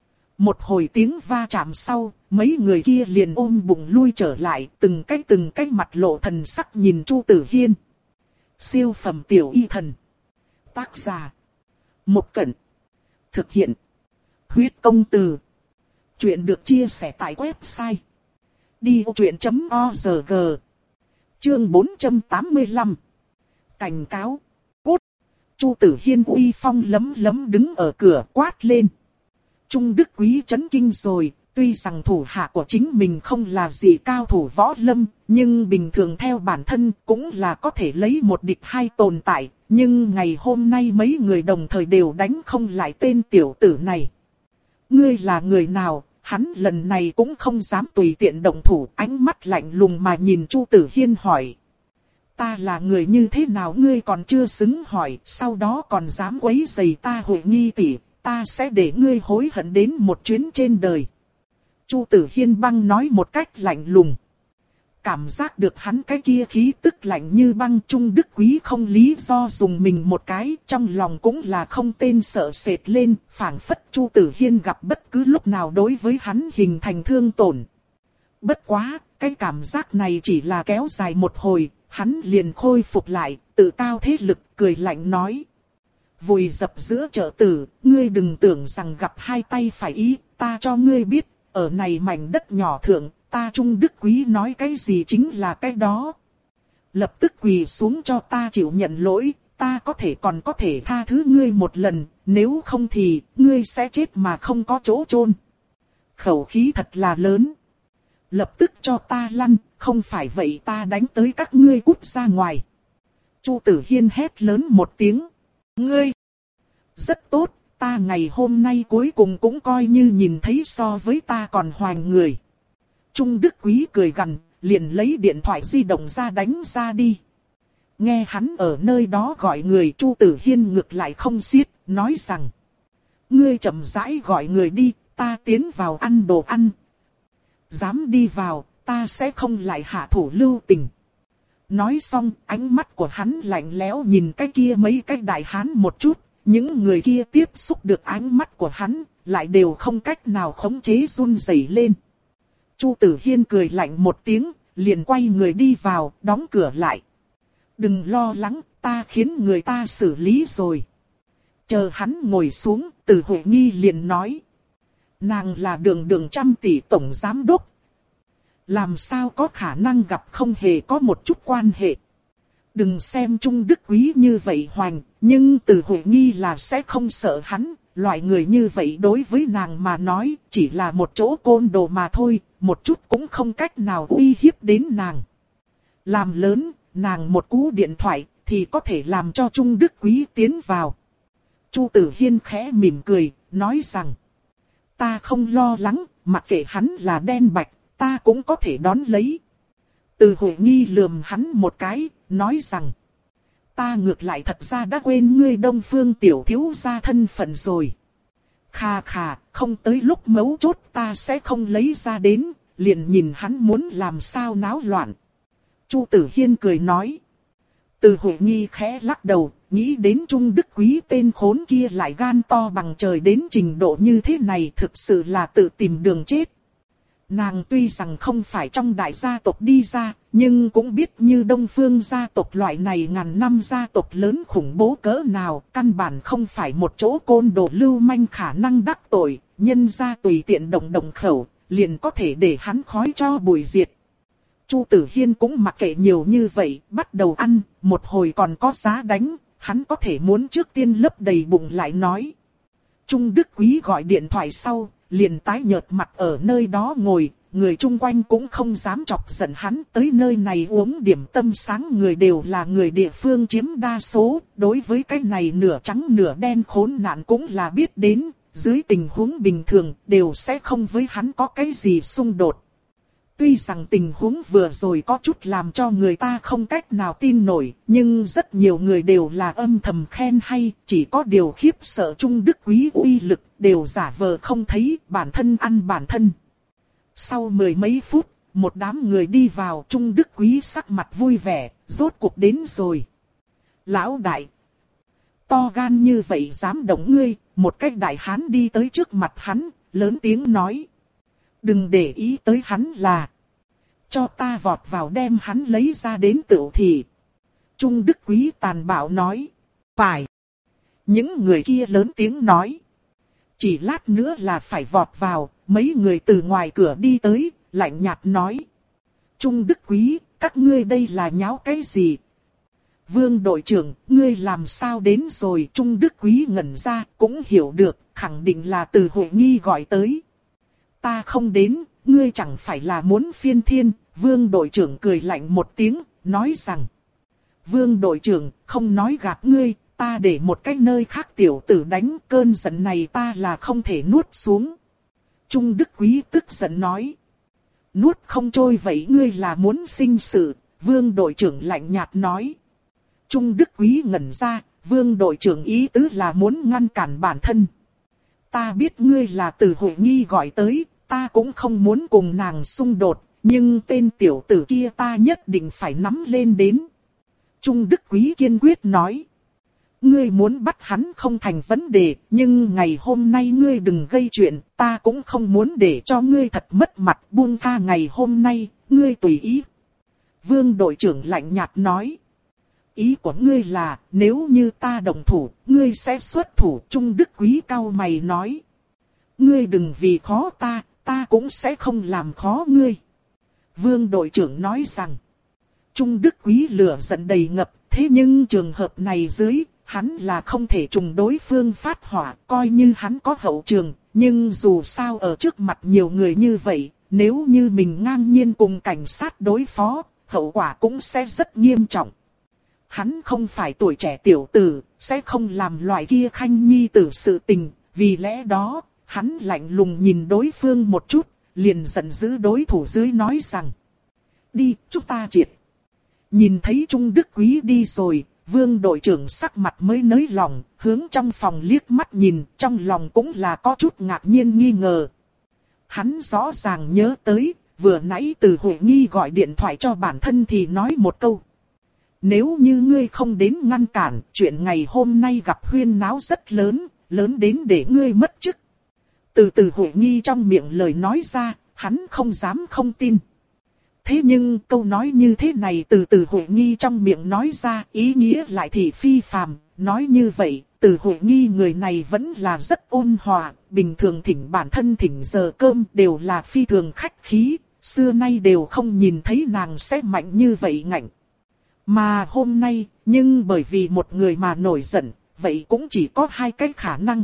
Một hồi tiếng va chạm sau, mấy người kia liền ôm bụng lui trở lại, từng cái từng cái mặt lộ thần sắc nhìn Chu Tử Hiên. Siêu phẩm tiểu y thần. Tác giả. Một Cẩn. Thực hiện. Huyết công từ. Chuyện được chia sẻ tại website. đi vô chuyện chấm org. Chương bốn trăm tám mươi lăm. Cảnh cáo. Cút. Chu Tử Hiên uy phong lấm lấm đứng ở cửa quát lên. Trung Đức Quý chấn kinh rồi, tuy rằng thủ hạ của chính mình không là gì cao thủ võ lâm, nhưng bình thường theo bản thân cũng là có thể lấy một địch hai tồn tại, nhưng ngày hôm nay mấy người đồng thời đều đánh không lại tên tiểu tử này. Ngươi là người nào? Hắn lần này cũng không dám tùy tiện động thủ, ánh mắt lạnh lùng mà nhìn Chu Tử Hiên hỏi. Ta là người như thế nào ngươi còn chưa xứng hỏi, sau đó còn dám quấy rầy ta Huệ Nghi tỷ, ta sẽ để ngươi hối hận đến một chuyến trên đời. Chu Tử Hiên băng nói một cách lạnh lùng. Cảm giác được hắn cái kia khí tức lạnh như băng, Trung Đức Quý không lý do dùng mình một cái, trong lòng cũng là không tên sợ sệt lên, phảng phất Chu Tử Hiên gặp bất cứ lúc nào đối với hắn hình thành thương tổn. Bất quá, cái cảm giác này chỉ là kéo dài một hồi, hắn liền khôi phục lại, tự cao thế lực, cười lạnh nói. Vùi dập giữa chợ tử, ngươi đừng tưởng rằng gặp hai tay phải ý, ta cho ngươi biết, ở này mảnh đất nhỏ thượng, ta Trung Đức Quý nói cái gì chính là cái đó. Lập tức quỳ xuống cho ta chịu nhận lỗi, ta có thể còn có thể tha thứ ngươi một lần, nếu không thì, ngươi sẽ chết mà không có chỗ chôn. Khẩu khí thật là lớn. Lập tức cho ta lăn, không phải vậy ta đánh tới các ngươi cút ra ngoài. Chu Tử Hiên hét lớn một tiếng. Ngươi! Rất tốt, ta ngày hôm nay cuối cùng cũng coi như nhìn thấy so với ta còn hoành người. Trung Đức Quý cười gằn, liền lấy điện thoại di động ra đánh ra đi. Nghe hắn ở nơi đó gọi người, Chu Tử Hiên ngược lại không xiết, nói rằng. Ngươi chậm rãi gọi người đi, ta tiến vào ăn đồ ăn. Dám đi vào, ta sẽ không lại hạ thủ lưu tình. Nói xong, ánh mắt của hắn lạnh lẽo nhìn cái kia mấy cái đại hán một chút. Những người kia tiếp xúc được ánh mắt của hắn, lại đều không cách nào khống chế run rẩy lên. Chu Tử Hiên cười lạnh một tiếng, liền quay người đi vào, đóng cửa lại. Đừng lo lắng, ta khiến người ta xử lý rồi. Chờ hắn ngồi xuống, Từ Huệ Nghi liền nói. Nàng là đường đường trăm tỷ tổng giám đốc. Làm sao có khả năng gặp không hề có một chút quan hệ. Đừng xem Trung Đức Quý như vậy hoành, nhưng Từ Huệ Nghi là sẽ không sợ hắn. Loại người như vậy đối với nàng mà nói chỉ là một chỗ côn đồ mà thôi, một chút cũng không cách nào uy hiếp đến nàng. Làm lớn, nàng một cú điện thoại thì có thể làm cho Trung Đức Quý tiến vào. Chu Tử Hiên khẽ mỉm cười, nói rằng. Ta không lo lắng, mặc kệ hắn là đen bạch, ta cũng có thể đón lấy. Từ Huệ Nghi lườm hắn một cái, nói rằng. Ta ngược lại thật ra đã quên ngươi Đông Phương tiểu thiếu gia thân phận rồi. Khà khà, không tới lúc mấu chốt ta sẽ không lấy ra đến, liền nhìn hắn muốn làm sao náo loạn. Chu Tử Hiên cười nói. Từ Huệ Nghi khẽ lắc đầu, nghĩ đến Trung Đức Quý tên khốn kia lại gan to bằng trời đến trình độ như thế này, thực sự là tự tìm đường chết. Nàng tuy rằng không phải trong đại gia tộc đi ra, nhưng cũng biết như Đông Phương gia tộc loại này ngàn năm gia tộc lớn khủng bố cỡ nào, căn bản không phải một chỗ côn đồ lưu manh khả năng đắc tội, nhân ra tùy tiện động động khẩu, liền có thể để hắn khói cho bùi diệt. Chu Tử Hiên cũng mặc kệ nhiều như vậy, bắt đầu ăn, một hồi còn có giá đánh, hắn có thể muốn trước tiên lấp đầy bụng lại nói. Trung Đức Quý gọi điện thoại sau, liền tái nhợt mặt ở nơi đó ngồi, người chung quanh cũng không dám chọc giận hắn, tới nơi này uống điểm tâm sáng người đều là người địa phương chiếm đa số, đối với cái này nửa trắng nửa đen khốn nạn cũng là biết đến, dưới tình huống bình thường đều sẽ không với hắn có cái gì xung đột. Tuy rằng tình huống vừa rồi có chút làm cho người ta không cách nào tin nổi, nhưng rất nhiều người đều là âm thầm khen hay, chỉ có điều khiếp sợ Trung Đức Quý uy lực, đều giả vờ không thấy, bản thân ăn bản thân. Sau mười mấy phút, một đám người đi vào, Trung Đức Quý sắc mặt vui vẻ, rốt cuộc đến rồi. Lão đại, to gan như vậy dám động ngươi, một cách đại hán đi tới trước mặt hắn, lớn tiếng nói. Đừng để ý tới hắn là. Cho ta vọt vào đem hắn lấy ra đến tựu thì. Trung Đức Quý tàn bạo nói. Phải. Những người kia lớn tiếng nói. Chỉ lát nữa là phải vọt vào, mấy người từ ngoài cửa đi tới, lạnh nhạt nói. Trung Đức Quý, các ngươi đây là nháo cái gì? Vương đội trưởng, ngươi làm sao đến rồi? Trung Đức Quý ngẩn ra, cũng hiểu được, khẳng định là từ hội nghi gọi tới. Ta không đến, ngươi chẳng phải là muốn phiên thiên. Vương đội trưởng cười lạnh một tiếng, nói rằng. Vương đội trưởng, không nói gạt ngươi, ta để một cái nơi khác tiểu tử đánh, cơn giận này ta là không thể nuốt xuống. Trung Đức Quý tức giận nói. Nuốt không trôi vậy ngươi là muốn sinh sự, Vương đội trưởng lạnh nhạt nói. Trung Đức Quý ngẩn ra, Vương đội trưởng ý tứ là muốn ngăn cản bản thân. Ta biết ngươi là từ hội nghi gọi tới, ta cũng không muốn cùng nàng xung đột, nhưng tên tiểu tử kia ta nhất định phải nắm lên đến. Trung Đức Quý kiên quyết nói. Ngươi muốn bắt hắn không thành vấn đề, nhưng ngày hôm nay ngươi đừng gây chuyện, ta cũng không muốn để cho ngươi thật mất mặt, buông tha ngày hôm nay, ngươi tùy ý. Vương đội trưởng lạnh nhạt nói. Ý của ngươi là, nếu như ta động thủ, ngươi sẽ xuất thủ. Trung Đức Quý cau mày nói. Ngươi đừng vì khó ta, ta cũng sẽ không làm khó ngươi. Vương đội trưởng nói rằng. Trung Đức Quý lửa giận đầy ngập, thế nhưng trường hợp này dưới, hắn là không thể trùng đối phương phát hỏa, coi như hắn có hậu trường, nhưng dù sao ở trước mặt nhiều người như vậy, nếu như mình ngang nhiên cùng cảnh sát đối phó, hậu quả cũng sẽ rất nghiêm trọng. Hắn không phải tuổi trẻ tiểu tử, sẽ không làm loại kia khanh nhi tử sự tình, vì lẽ đó, hắn lạnh lùng nhìn đối phương một chút, liền giận dữ đối thủ dưới nói rằng. Đi, chúng ta triệt. Nhìn thấy Trung Đức Quý đi rồi, Vương đội trưởng sắc mặt mới nới lòng, hướng trong phòng liếc mắt nhìn, trong lòng cũng là có chút ngạc nhiên nghi ngờ. Hắn rõ ràng nhớ tới, vừa nãy từ hội nghi gọi điện thoại cho bản thân thì nói một câu. Nếu như ngươi không đến ngăn cản, chuyện ngày hôm nay gặp huyên náo rất lớn, lớn đến để ngươi mất chức. Từ từ hội nghi trong miệng lời nói ra, hắn không dám không tin. Thế nhưng câu nói như thế này từ từ hội nghi trong miệng nói ra, ý nghĩa lại thì phi phàm. Nói như vậy, từ hội nghi người này vẫn là rất ôn hòa, bình thường thỉnh bản thân thỉnh giờ cơm đều là phi thường khách khí, xưa nay đều không nhìn thấy nàng sẽ mạnh như vậy ngạnh. Mà hôm nay, nhưng bởi vì một người mà nổi giận, vậy cũng chỉ có hai cách khả năng.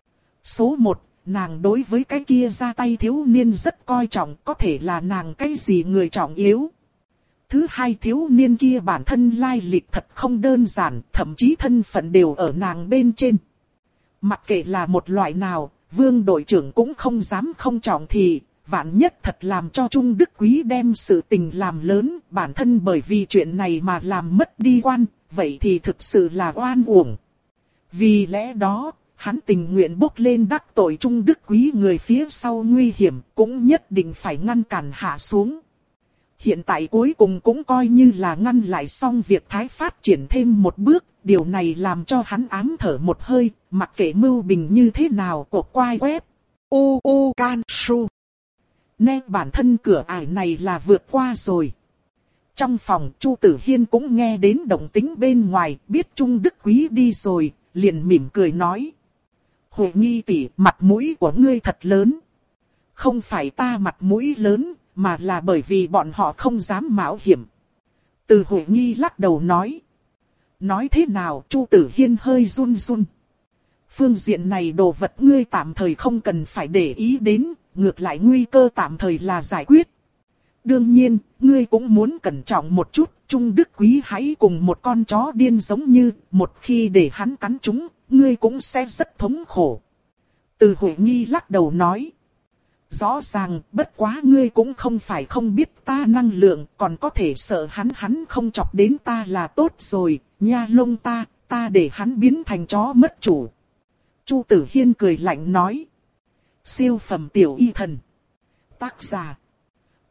Số một, nàng đối với cái kia ra tay thiếu niên rất coi trọng, có thể là nàng cái gì người trọng yếu. Thứ hai, thiếu niên kia bản thân lai lịch thật không đơn giản, thậm chí thân phận đều ở nàng bên trên. Mặc kệ là một loại nào, Vương đội trưởng cũng không dám không trọng thì, vạn nhất thật làm cho Trung Đức Quý đem sự tình làm lớn, bản thân bởi vì chuyện này mà làm mất đi quan, vậy thì thực sự là oan uổng. Vì lẽ đó, hắn tình nguyện bốc lên đắc tội Trung Đức Quý người phía sau nguy hiểm, cũng nhất định phải ngăn cản hạ xuống. Hiện tại cuối cùng cũng coi như là ngăn lại xong việc thái phát triển thêm một bước, điều này làm cho hắn ám thở một hơi, mặc kệ mưu bình như thế nào của quai web. U U Can Su. Nè bản thân cửa ải này là vượt qua rồi. Trong phòng Chu Tử Hiên cũng nghe đến động tĩnh bên ngoài, biết Trung Đức Quý đi rồi, liền mỉm cười nói. Hội nghi tỷ, mặt mũi của ngươi thật lớn. Không phải ta mặt mũi lớn, mà là bởi vì bọn họ không dám mạo hiểm. Từ hội nghi lắc đầu nói. Nói thế nào? Chu Tử Hiên hơi run run. Phương diện này đồ vật ngươi tạm thời không cần phải để ý đến, ngược lại nguy cơ tạm thời là giải quyết. Đương nhiên, ngươi cũng muốn cẩn trọng một chút, Trung Đức Quý hãy cùng một con chó điên giống như, một khi để hắn cắn chúng, ngươi cũng sẽ rất thống khổ. Từ hội nghi lắc đầu nói. Rõ ràng, bất quá ngươi cũng không phải không biết ta năng lượng, còn có thể sợ hắn hắn không chọc đến ta là tốt rồi, nha lông ta, ta để hắn biến thành chó mất chủ. Chu Tử Hiên cười lạnh nói. Siêu phẩm tiểu y thần. Tác giả.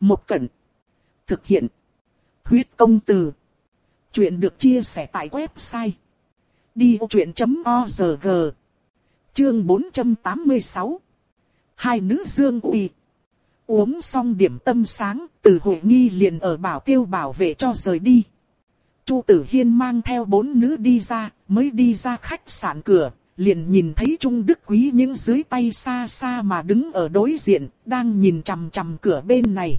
Một cẩn. Thực hiện. Huyết công từ. Chuyện được chia sẻ tại website đi vô chuyện chấm org. Chương bốn trăm tám mươi sáu. Hai nữ dương uy. Uống xong điểm tâm sáng, Từ Hội Nghi liền ở bảo tiêu bảo vệ cho rời đi. Chu Tử Hiên mang theo bốn nữ đi ra, mới đi ra khách sạn cửa, liền nhìn thấy Trung Đức Quý những dưới tay xa xa mà đứng ở đối diện, đang nhìn chằm chằm cửa bên này.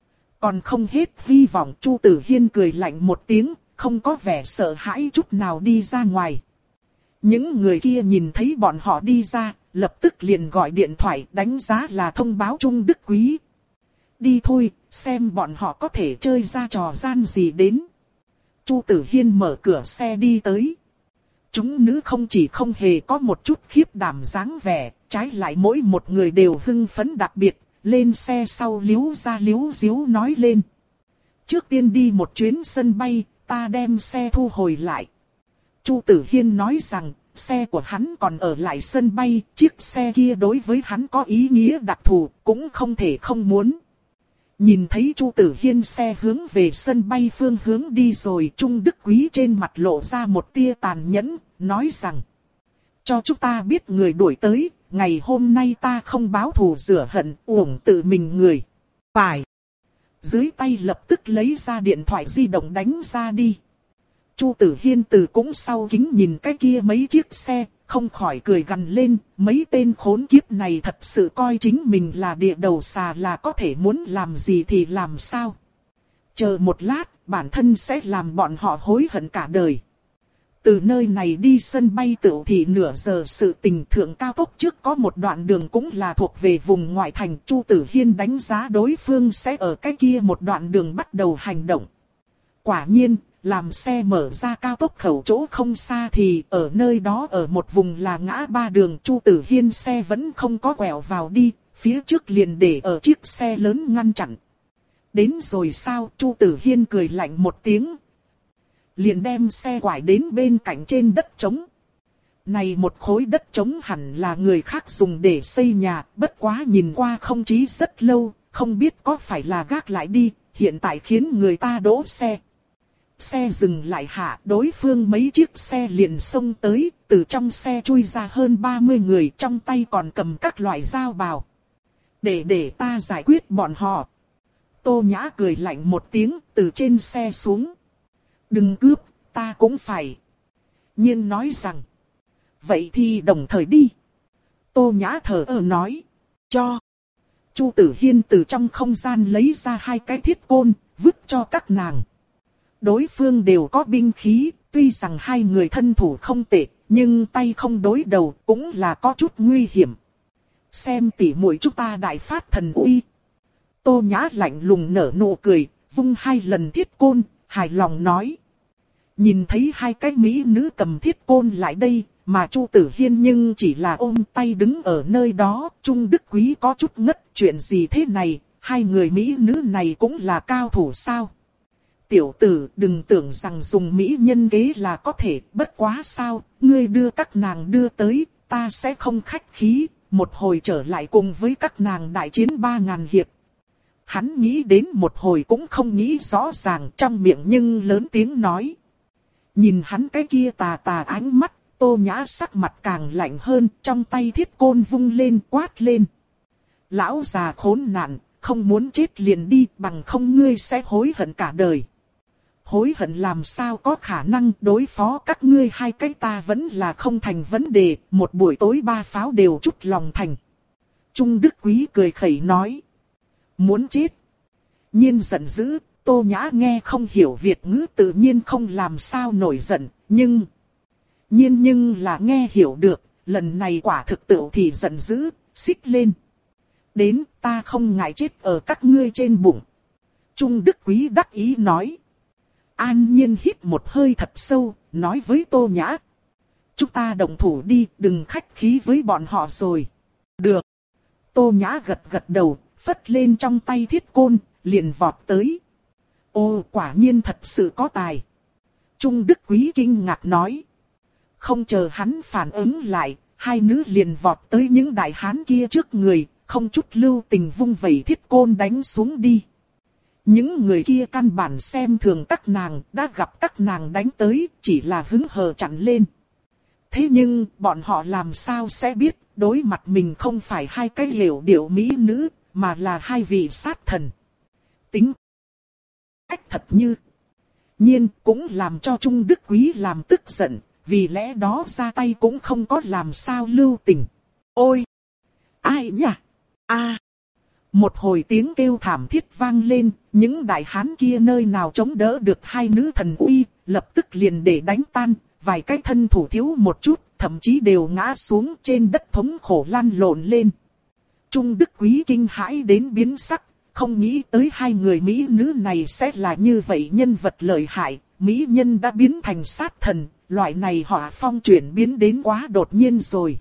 Còn không hết hy vọng, Chu Tử Hiên cười lạnh một tiếng, không có vẻ sợ hãi chút nào đi ra ngoài. Những người kia nhìn thấy bọn họ đi ra, lập tức liền gọi điện thoại đánh giá là thông báo Trung Đức Quý. Đi thôi, xem bọn họ có thể chơi ra trò gian gì đến. Chu Tử Hiên mở cửa xe đi tới. Chúng nữ không chỉ không hề có một chút khiếp đảm dáng vẻ, trái lại mỗi một người đều hưng phấn đặc biệt, lên xe sau liếu ra liếu díu nói lên. Trước tiên đi một chuyến sân bay, ta đem xe thu hồi lại. Chu Tử Hiên nói rằng, xe của hắn còn ở lại sân bay, chiếc xe kia đối với hắn có ý nghĩa đặc thù, cũng không thể không muốn. Nhìn thấy Chu Tử Hiên xe hướng về sân bay phương hướng đi rồi, Trung Đức Quý trên mặt lộ ra một tia tàn nhẫn, nói rằng. Cho chúng ta biết người đuổi tới, ngày hôm nay ta không báo thù rửa hận, uổng tự mình người. Phải. Dưới tay lập tức lấy ra điện thoại di động đánh ra đi. Chu Tử Hiên từ cũng sau kính nhìn cái kia mấy chiếc xe, không khỏi cười gằn lên, mấy tên khốn kiếp này thật sự coi chính mình là địa đầu xà là có thể muốn làm gì thì làm sao. Chờ một lát, bản thân sẽ làm bọn họ hối hận cả đời. Từ nơi này đi sân bay Tửu Thị nửa giờ sự tình, thượng cao tốc trước có một đoạn đường cũng là thuộc về vùng ngoại thành. Chu Tử Hiên đánh giá đối phương sẽ ở cái kia một đoạn đường bắt đầu hành động. Quả nhiên, làm xe mở ra cao tốc khẩu chỗ không xa thì ở nơi đó ở một vùng là ngã ba đường. Chu Tử Hiên xe vẫn không có quẹo vào đi, phía trước liền để ở chiếc xe lớn ngăn chặn. Đến rồi sao? Chu Tử Hiên cười lạnh một tiếng. Liền đem xe quải đến bên cạnh trên đất trống. Này một khối đất trống hẳn là người khác dùng để xây nhà, bất quá nhìn qua không chí rất lâu, không biết có phải là gác lại đi, hiện tại khiến người ta đỗ xe. Xe dừng lại hạ, đối phương mấy chiếc xe liền xông tới, từ trong xe chui ra hơn ba mươi người, trong tay còn cầm các loại dao bào. Để để ta giải quyết bọn họ. Tô Nhã cười lạnh một tiếng, từ trên xe xuống. Đừng cướp, ta cũng phải. Nhiên nói rằng. Vậy thì đồng thời đi. Tô Nhã thở ơ nói. Cho. Chu Tử Hiên từ trong không gian lấy ra hai cái thiết côn, vứt cho các nàng. Đối phương đều có binh khí, tuy rằng hai người thân thủ không tệ, nhưng tay không đối đầu cũng là có chút nguy hiểm. Xem tỉ muội chúng ta đại phát thần uy. Tô Nhã lạnh lùng nở nụ cười, vung hai lần thiết côn, hài lòng nói. Nhìn thấy hai cái mỹ nữ cầm thiết côn lại đây, mà Chu Tử Hiên nhưng chỉ là ôm tay đứng ở nơi đó. Trung Đức Quý có chút ngất, chuyện gì thế này, hai người mỹ nữ này cũng là cao thủ sao? Tiểu tử, đừng tưởng rằng dùng mỹ nhân kế là có thể, bất quá sao, ngươi đưa các nàng đưa tới, ta sẽ không khách khí, một hồi trở lại cùng với các nàng đại chiến ba ngàn hiệp. Hắn nghĩ đến một hồi cũng không nghĩ rõ ràng, trong miệng nhưng lớn tiếng nói. Nhìn hắn cái kia tà tà ánh mắt, Tô Nhã sắc mặt càng lạnh hơn, trong tay thiết côn vung lên quát lên. Lão già khốn nạn, không muốn chết liền đi, bằng không ngươi sẽ hối hận cả đời. Hối hận làm sao có khả năng, đối phó các ngươi hai cái ta vẫn là không thành vấn đề, một buổi tối ba pháo đều chút lòng thành. Trung Đức Quý cười khẩy nói. Muốn chết. Nhiên giận dữ, Tô Nhã nghe không hiểu Việt ngữ tự nhiên không làm sao nổi giận, nhưng... Nhiên nhưng là nghe hiểu được, lần này quả thực tự thì giận dữ, xích lên. Đến, ta không ngại chết ở các ngươi trên bụng. Trung Đức Quý đắc ý nói. An Nhiên hít một hơi thật sâu, nói với Tô Nhã. Chúng ta đồng thủ đi, đừng khách khí với bọn họ rồi. Được. Tô Nhã gật gật đầu, phất lên trong tay thiết côn, liền vọt tới. Ô, quả nhiên thật sự có tài. Trung Đức Quý kinh ngạc nói. Không chờ hắn phản ứng lại, hai nữ liền vọt tới những đại hán kia trước người, không chút lưu tình vung vẩy thiết côn đánh xuống đi. Những người kia căn bản xem thường các nàng, đã gặp các nàng đánh tới, chỉ là hứng hờ chặn lên. Thế nhưng, bọn họ làm sao sẽ biết, đối mặt mình không phải hai cái hiểu điệu mỹ nữ, mà là hai vị sát thần. Tính cách thật như nhiên cũng làm cho Trung Đức Quý làm tức giận, vì lẽ đó ra tay cũng không có làm sao lưu tình. Ôi! Ai nhỉ? A! Một hồi tiếng kêu thảm thiết vang lên, những đại hán kia nơi nào chống đỡ được hai nữ thần uy, lập tức liền để đánh tan, vài cái thân thủ thiếu một chút, thậm chí đều ngã xuống trên đất thống khổ lăn lộn lên. Trung Đức Quý kinh hãi đến biến sắc, không nghĩ tới hai người mỹ nữ này sẽ là như vậy nhân vật lợi hại, mỹ nhân đã biến thành sát thần, loại này họa phong chuyển biến đến quá đột nhiên rồi.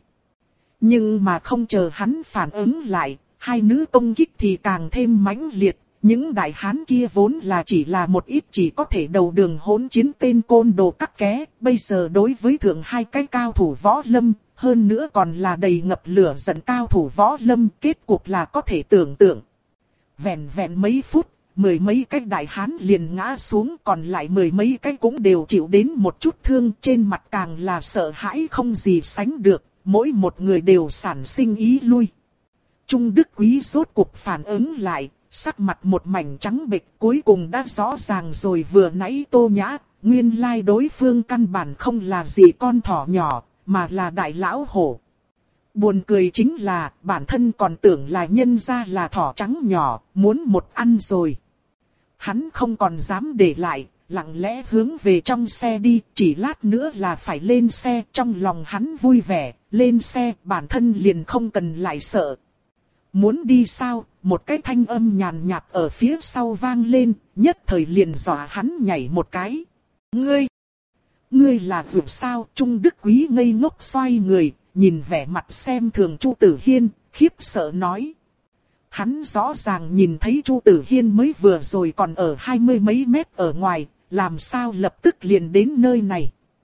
Nhưng mà không chờ hắn phản ứng lại, hai nữ công kích thì càng thêm mãnh liệt, những đại hán kia vốn là chỉ là một ít chỉ có thể đầu đường hỗn chiến tên côn đồ cắt ké, bây giờ đối với thượng hai cái cao thủ võ lâm, hơn nữa còn là đầy ngập lửa giận cao thủ võ lâm, kết cục là có thể tưởng tượng. Vẹn vẹn mấy phút, mười mấy cái đại hán liền ngã xuống, còn lại mười mấy cái cũng đều chịu đến một chút thương, trên mặt càng là sợ hãi không gì sánh được, mỗi một người đều sản sinh ý lui. Trung Đức Quý rốt cuộc phản ứng lại, sắc mặt một mảnh trắng bệch, cuối cùng đã rõ ràng rồi vừa nãy Tô Nhã, nguyên lai đối phương căn bản không là gì con thỏ nhỏ, mà là đại lão hổ. Buồn cười chính là, bản thân còn tưởng là nhân ra là thỏ trắng nhỏ, muốn một ăn rồi. Hắn không còn dám để lại, lặng lẽ hướng về trong xe đi, chỉ lát nữa là phải lên xe, trong lòng hắn vui vẻ, lên xe, bản thân liền không cần lại sợ. Muốn đi sao, một cái thanh âm nhàn nhạt ở phía sau vang lên, nhất thời liền dọa hắn nhảy một cái. Ngươi! Ngươi là vượt sao? Trung Đức Quý ngây ngốc xoay người, nhìn vẻ mặt xem thường Chu Tử Hiên, khiếp sợ nói. Hắn rõ ràng nhìn thấy Chu Tử Hiên mới vừa rồi còn ở hai mươi mấy mét ở ngoài, làm sao lập tức liền đến nơi này.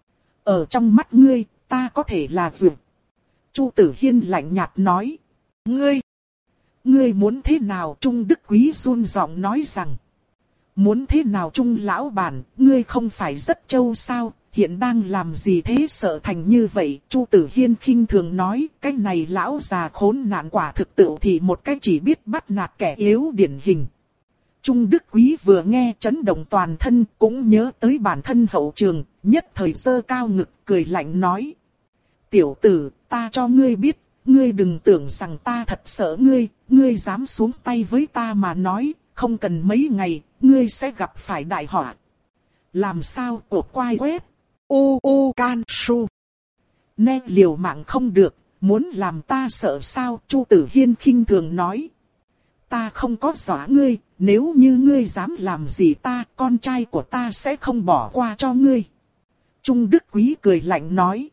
Ở trong mắt ngươi, ta có thể là vượt. Chu Tử Hiên lạnh nhạt nói. Ngươi! Ngươi muốn thế nào? Trung Đức Quý run giọng nói rằng. Muốn thế nào Trung lão bản, ngươi không phải rất trâu sao, hiện đang làm gì thế sợ thành như vậy? Chu Tử Hiên khinh thường nói, cái này lão già khốn nạn quả thực tự thì một cái chỉ biết bắt nạt kẻ yếu điển hình. Trung Đức Quý vừa nghe chấn động toàn thân, cũng nhớ tới bản thân hậu trường, nhất thời giơ cao ngực cười lạnh nói. Tiểu tử, ta cho ngươi biết, ngươi đừng tưởng rằng ta thật sợ ngươi, ngươi dám xuống tay với ta mà nói, không cần mấy ngày, ngươi sẽ gặp phải đại họa. Làm sao cổ quái web? U U Can Su. Nè liều mạng không được, muốn làm ta sợ sao? Chu Tử Hiên khinh thường nói. Ta không có dọa ngươi, nếu như ngươi dám làm gì ta, con trai của ta sẽ không bỏ qua cho ngươi. Trung Đức Quý cười lạnh nói.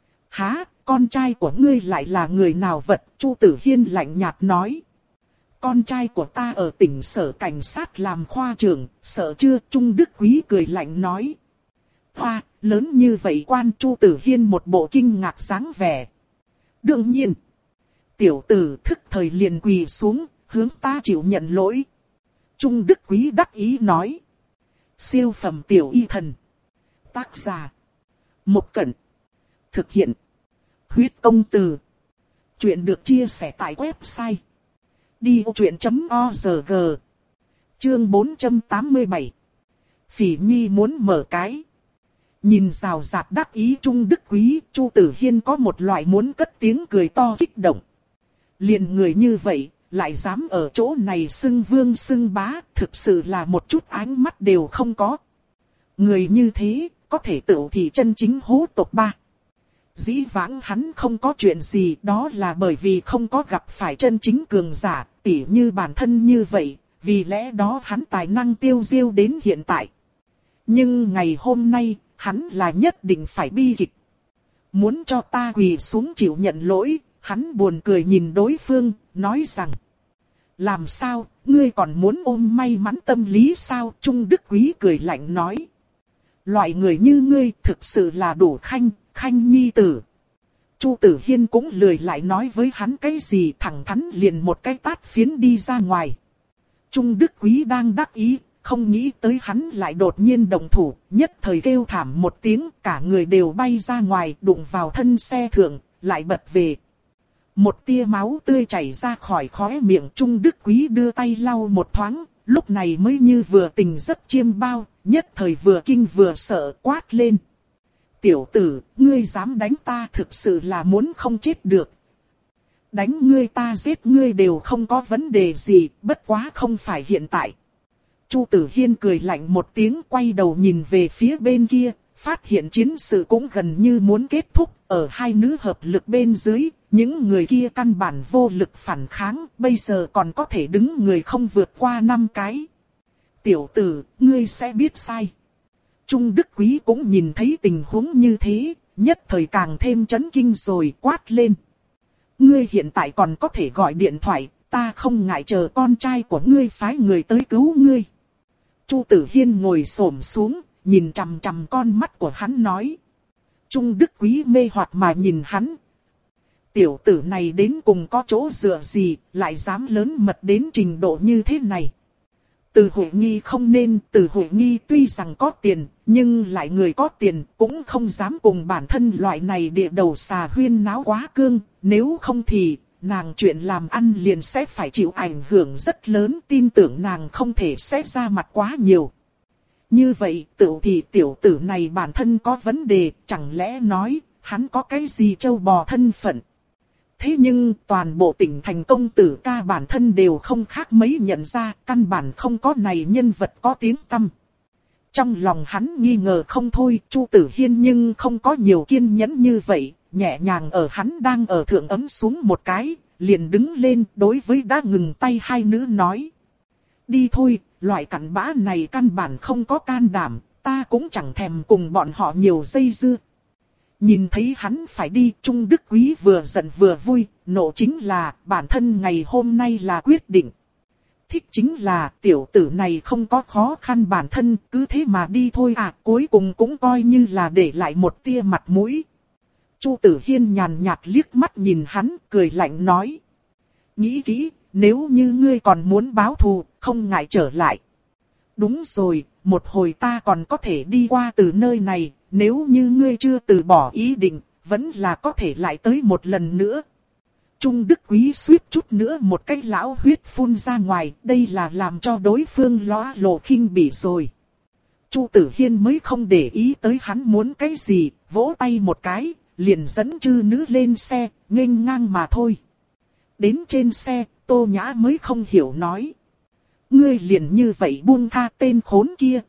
Hả, con trai của ngươi lại là người nào vật? Chu Tử Hiên lạnh nhạt nói. Con trai của ta ở tỉnh sở cảnh sát làm khoa trưởng, sợ chưa? Trung Đức Quý cười lạnh nói. Hoa, lớn như vậy quan? Chu Tử Hiên một bộ kinh ngạc dáng vẻ. Đương nhiên, tiểu tử thức thời liền quỳ xuống, hướng ta chịu nhận lỗi. Trung Đức Quý đắc ý nói. Siêu phẩm tiểu y thần. Tác giả. Một Cẩn. Thực hiện. Huyết công từ. Chuyện được chia sẻ tại website. đi ô chuyện chấm org. Chương bốn trăm tám mươi bảy. Phỉ Nhi muốn mở cái. Nhìn rào rạt đắc ý Trung Đức Quý, Chu Tử Hiên có một loại muốn cất tiếng cười to kích động. Liền người như vậy, lại dám ở chỗ này xưng vương xưng bá, thực sự là một chút ánh mắt đều không có. Người như thế, có thể tự thì chân chính hố tộc ba. Dĩ vãng hắn không có chuyện gì, đó là bởi vì không có gặp phải chân chính cường giả, tỉ như bản thân như vậy, vì lẽ đó hắn tài năng tiêu diêu đến hiện tại. Nhưng ngày hôm nay, hắn là nhất định phải bi kịch. Muốn cho ta quỳ xuống chịu nhận lỗi, hắn buồn cười nhìn đối phương, nói rằng. Làm sao, ngươi còn muốn ôm may mắn tâm lý sao? Trung Đức Quý cười lạnh nói. Loại người như ngươi thực sự là đủ khanh, khanh nhi tử. Chu Tử Hiên cũng lười lại nói với hắn cái gì, thẳng thắn liền một cái tát phiến đi ra ngoài. Trung Đức Quý đang đắc ý, không nghĩ tới hắn lại đột nhiên động thủ, nhất thời kêu thảm một tiếng, cả người đều bay ra ngoài, đụng vào thân xe thượng, lại bật về. Một tia máu tươi chảy ra khỏi khóe miệng, Trung Đức Quý đưa tay lau một thoáng, lúc này mới như vừa tỉnh giấc chiêm bao, nhất thời vừa kinh vừa sợ, quát lên. Tiểu tử, ngươi dám đánh ta, thực sự là muốn không chết được. Đánh ngươi ta giết ngươi đều không có vấn đề gì, bất quá không phải hiện tại. Chu Tử Hiên cười lạnh một tiếng, quay đầu nhìn về phía bên kia, phát hiện chiến sự cũng gần như muốn kết thúc, ở hai nữ hợp lực bên dưới, những người kia căn bản vô lực phản kháng, bây giờ còn có thể đứng người không vượt qua năm cái. Tiểu tử, ngươi sẽ biết sai. Trung Đức Quý cũng nhìn thấy tình huống như thế, nhất thời càng thêm chấn kinh rồi, quát lên. Ngươi hiện tại còn có thể gọi điện thoại, ta không ngại chờ con trai của ngươi phái người tới cứu ngươi. Chu Tử Hiên ngồi xổm xuống, nhìn chằm chằm con mắt của hắn nói. Trung Đức Quý mê hoặc mà nhìn hắn. Tiểu tử này đến cùng có chỗ dựa gì, lại dám lớn mật đến trình độ như thế này. Từ Huệ Nghi không nên, Từ Huệ Nghi tuy rằng có tiền, nhưng lại người có tiền cũng không dám cùng bản thân loại này địa đầu xà huyên náo quá cương, nếu không thì nàng chuyện làm ăn liền sẽ phải chịu ảnh hưởng rất lớn, tin tưởng nàng không thể xét ra mặt quá nhiều. Như vậy tự thì tiểu tử này bản thân có vấn đề, chẳng lẽ nói hắn có cái gì trâu bò thân phận. Thế nhưng toàn bộ tỉnh thành công tử ca bản thân đều không khác mấy nhận ra, căn bản không có này nhân vật có tiếng tăm. Trong lòng hắn nghi ngờ không thôi, Chu Tử Hiên nhưng không có nhiều kiên nhẫn như vậy, nhẹ nhàng ở hắn đang ở thượng ấm xuống một cái, liền đứng lên đối với đã ngừng tay hai nữ nói. Đi thôi, loại cặn bã này căn bản không có can đảm, ta cũng chẳng thèm cùng bọn họ nhiều dây dưa. Nhìn thấy hắn phải đi, Trung Đức Quý vừa giận vừa vui, nộ chính là bản thân ngày hôm nay là quyết định. Thích chính là tiểu tử này không có khó khăn bản thân, cứ thế mà đi thôi à, cuối cùng cũng coi như là để lại một tia mặt mũi. Chu Tử Hiên nhàn nhạt liếc mắt nhìn hắn, cười lạnh nói. Nghĩ kỹ, nếu như ngươi còn muốn báo thù, không ngại trở lại. Đúng rồi, một hồi ta còn có thể đi qua từ nơi này, nếu như ngươi chưa từ bỏ ý định, vẫn là có thể lại tới một lần nữa. Trung Đức Quý suýt chút nữa một cái lão huyết phun ra ngoài, đây là làm cho đối phương lóa lộ khinh bỉ rồi. Chu Tử Hiên mới không để ý tới hắn muốn cái gì, vỗ tay một cái, liền dẫn chư nữ lên xe, nghênh ngang mà thôi. Đến trên xe, Tô Nhã mới không hiểu nói. Ngươi liền như vậy buông tha tên khốn kia.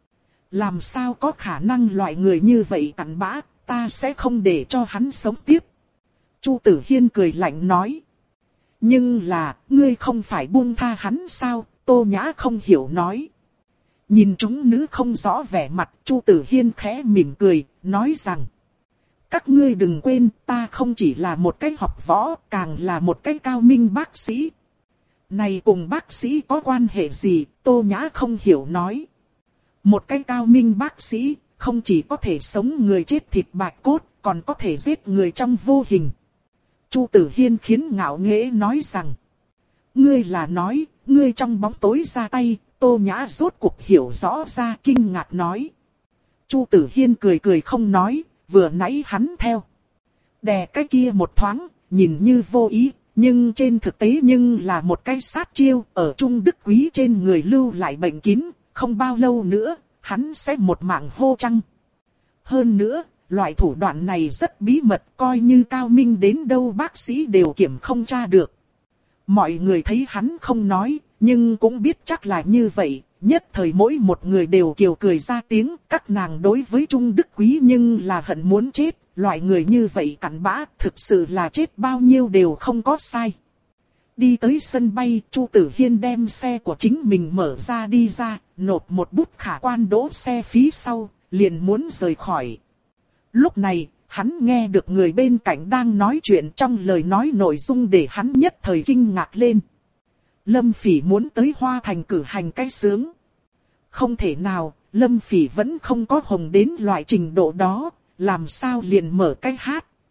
Làm sao có khả năng loại người như vậy cặn bã, ta sẽ không để cho hắn sống tiếp. Chu Tử Hiên cười lạnh nói. Nhưng là, ngươi không phải buông tha hắn sao, Tô Nhã không hiểu nói. Nhìn chúng nữ không rõ vẻ mặt, Chu Tử Hiên khẽ mỉm cười, nói rằng. Các ngươi đừng quên, ta không chỉ là một cái học võ, càng là một cái cao minh bác sĩ. Này cùng bác sĩ có quan hệ gì, Tô Nhã không hiểu nói. Một cái cao minh bác sĩ, không chỉ có thể sống người chết thịt bạch cốt, còn có thể giết người trong vô hình. Chu Tử Hiên khiến ngạo nghễ nói rằng. Ngươi là nói, ngươi trong bóng tối ra tay, Tô Nhã rốt cuộc hiểu rõ ra kinh ngạc nói. Chu Tử Hiên cười cười không nói, vừa nãy hắn theo. Đè cái kia một thoáng, nhìn như vô ý, nhưng trên thực tế nhưng là một cái sát chiêu ở Trung Đức Quý trên người lưu lại bệnh kín, không bao lâu nữa, hắn sẽ một mạng hô trăng. Hơn nữa, loại thủ đoạn này rất bí mật, coi như cao minh đến đâu bác sĩ đều kiểm không tra được. Mọi người thấy hắn không nói, nhưng cũng biết chắc là như vậy, nhất thời mỗi một người đều kiều cười ra tiếng, các nàng đối với Trung Đức Quý nhưng là hận muốn chết, loại người như vậy cặn bã, thực sự là chết bao nhiêu đều không có sai. Đi tới sân bay, Chu Tử Hiên đem xe của chính mình mở ra đi ra, nộp một bút khả quan đỗ xe phí sau, liền muốn rời khỏi. Lúc này, hắn nghe được người bên cạnh đang nói chuyện, trong lời nói nội dung để hắn nhất thời kinh ngạc lên. Lâm Phỉ muốn tới Hoa Thành cử hành cái xướng. Không thể nào, Lâm Phỉ vẫn không có hồng đến loại trình độ đó, làm sao liền mở cái hát.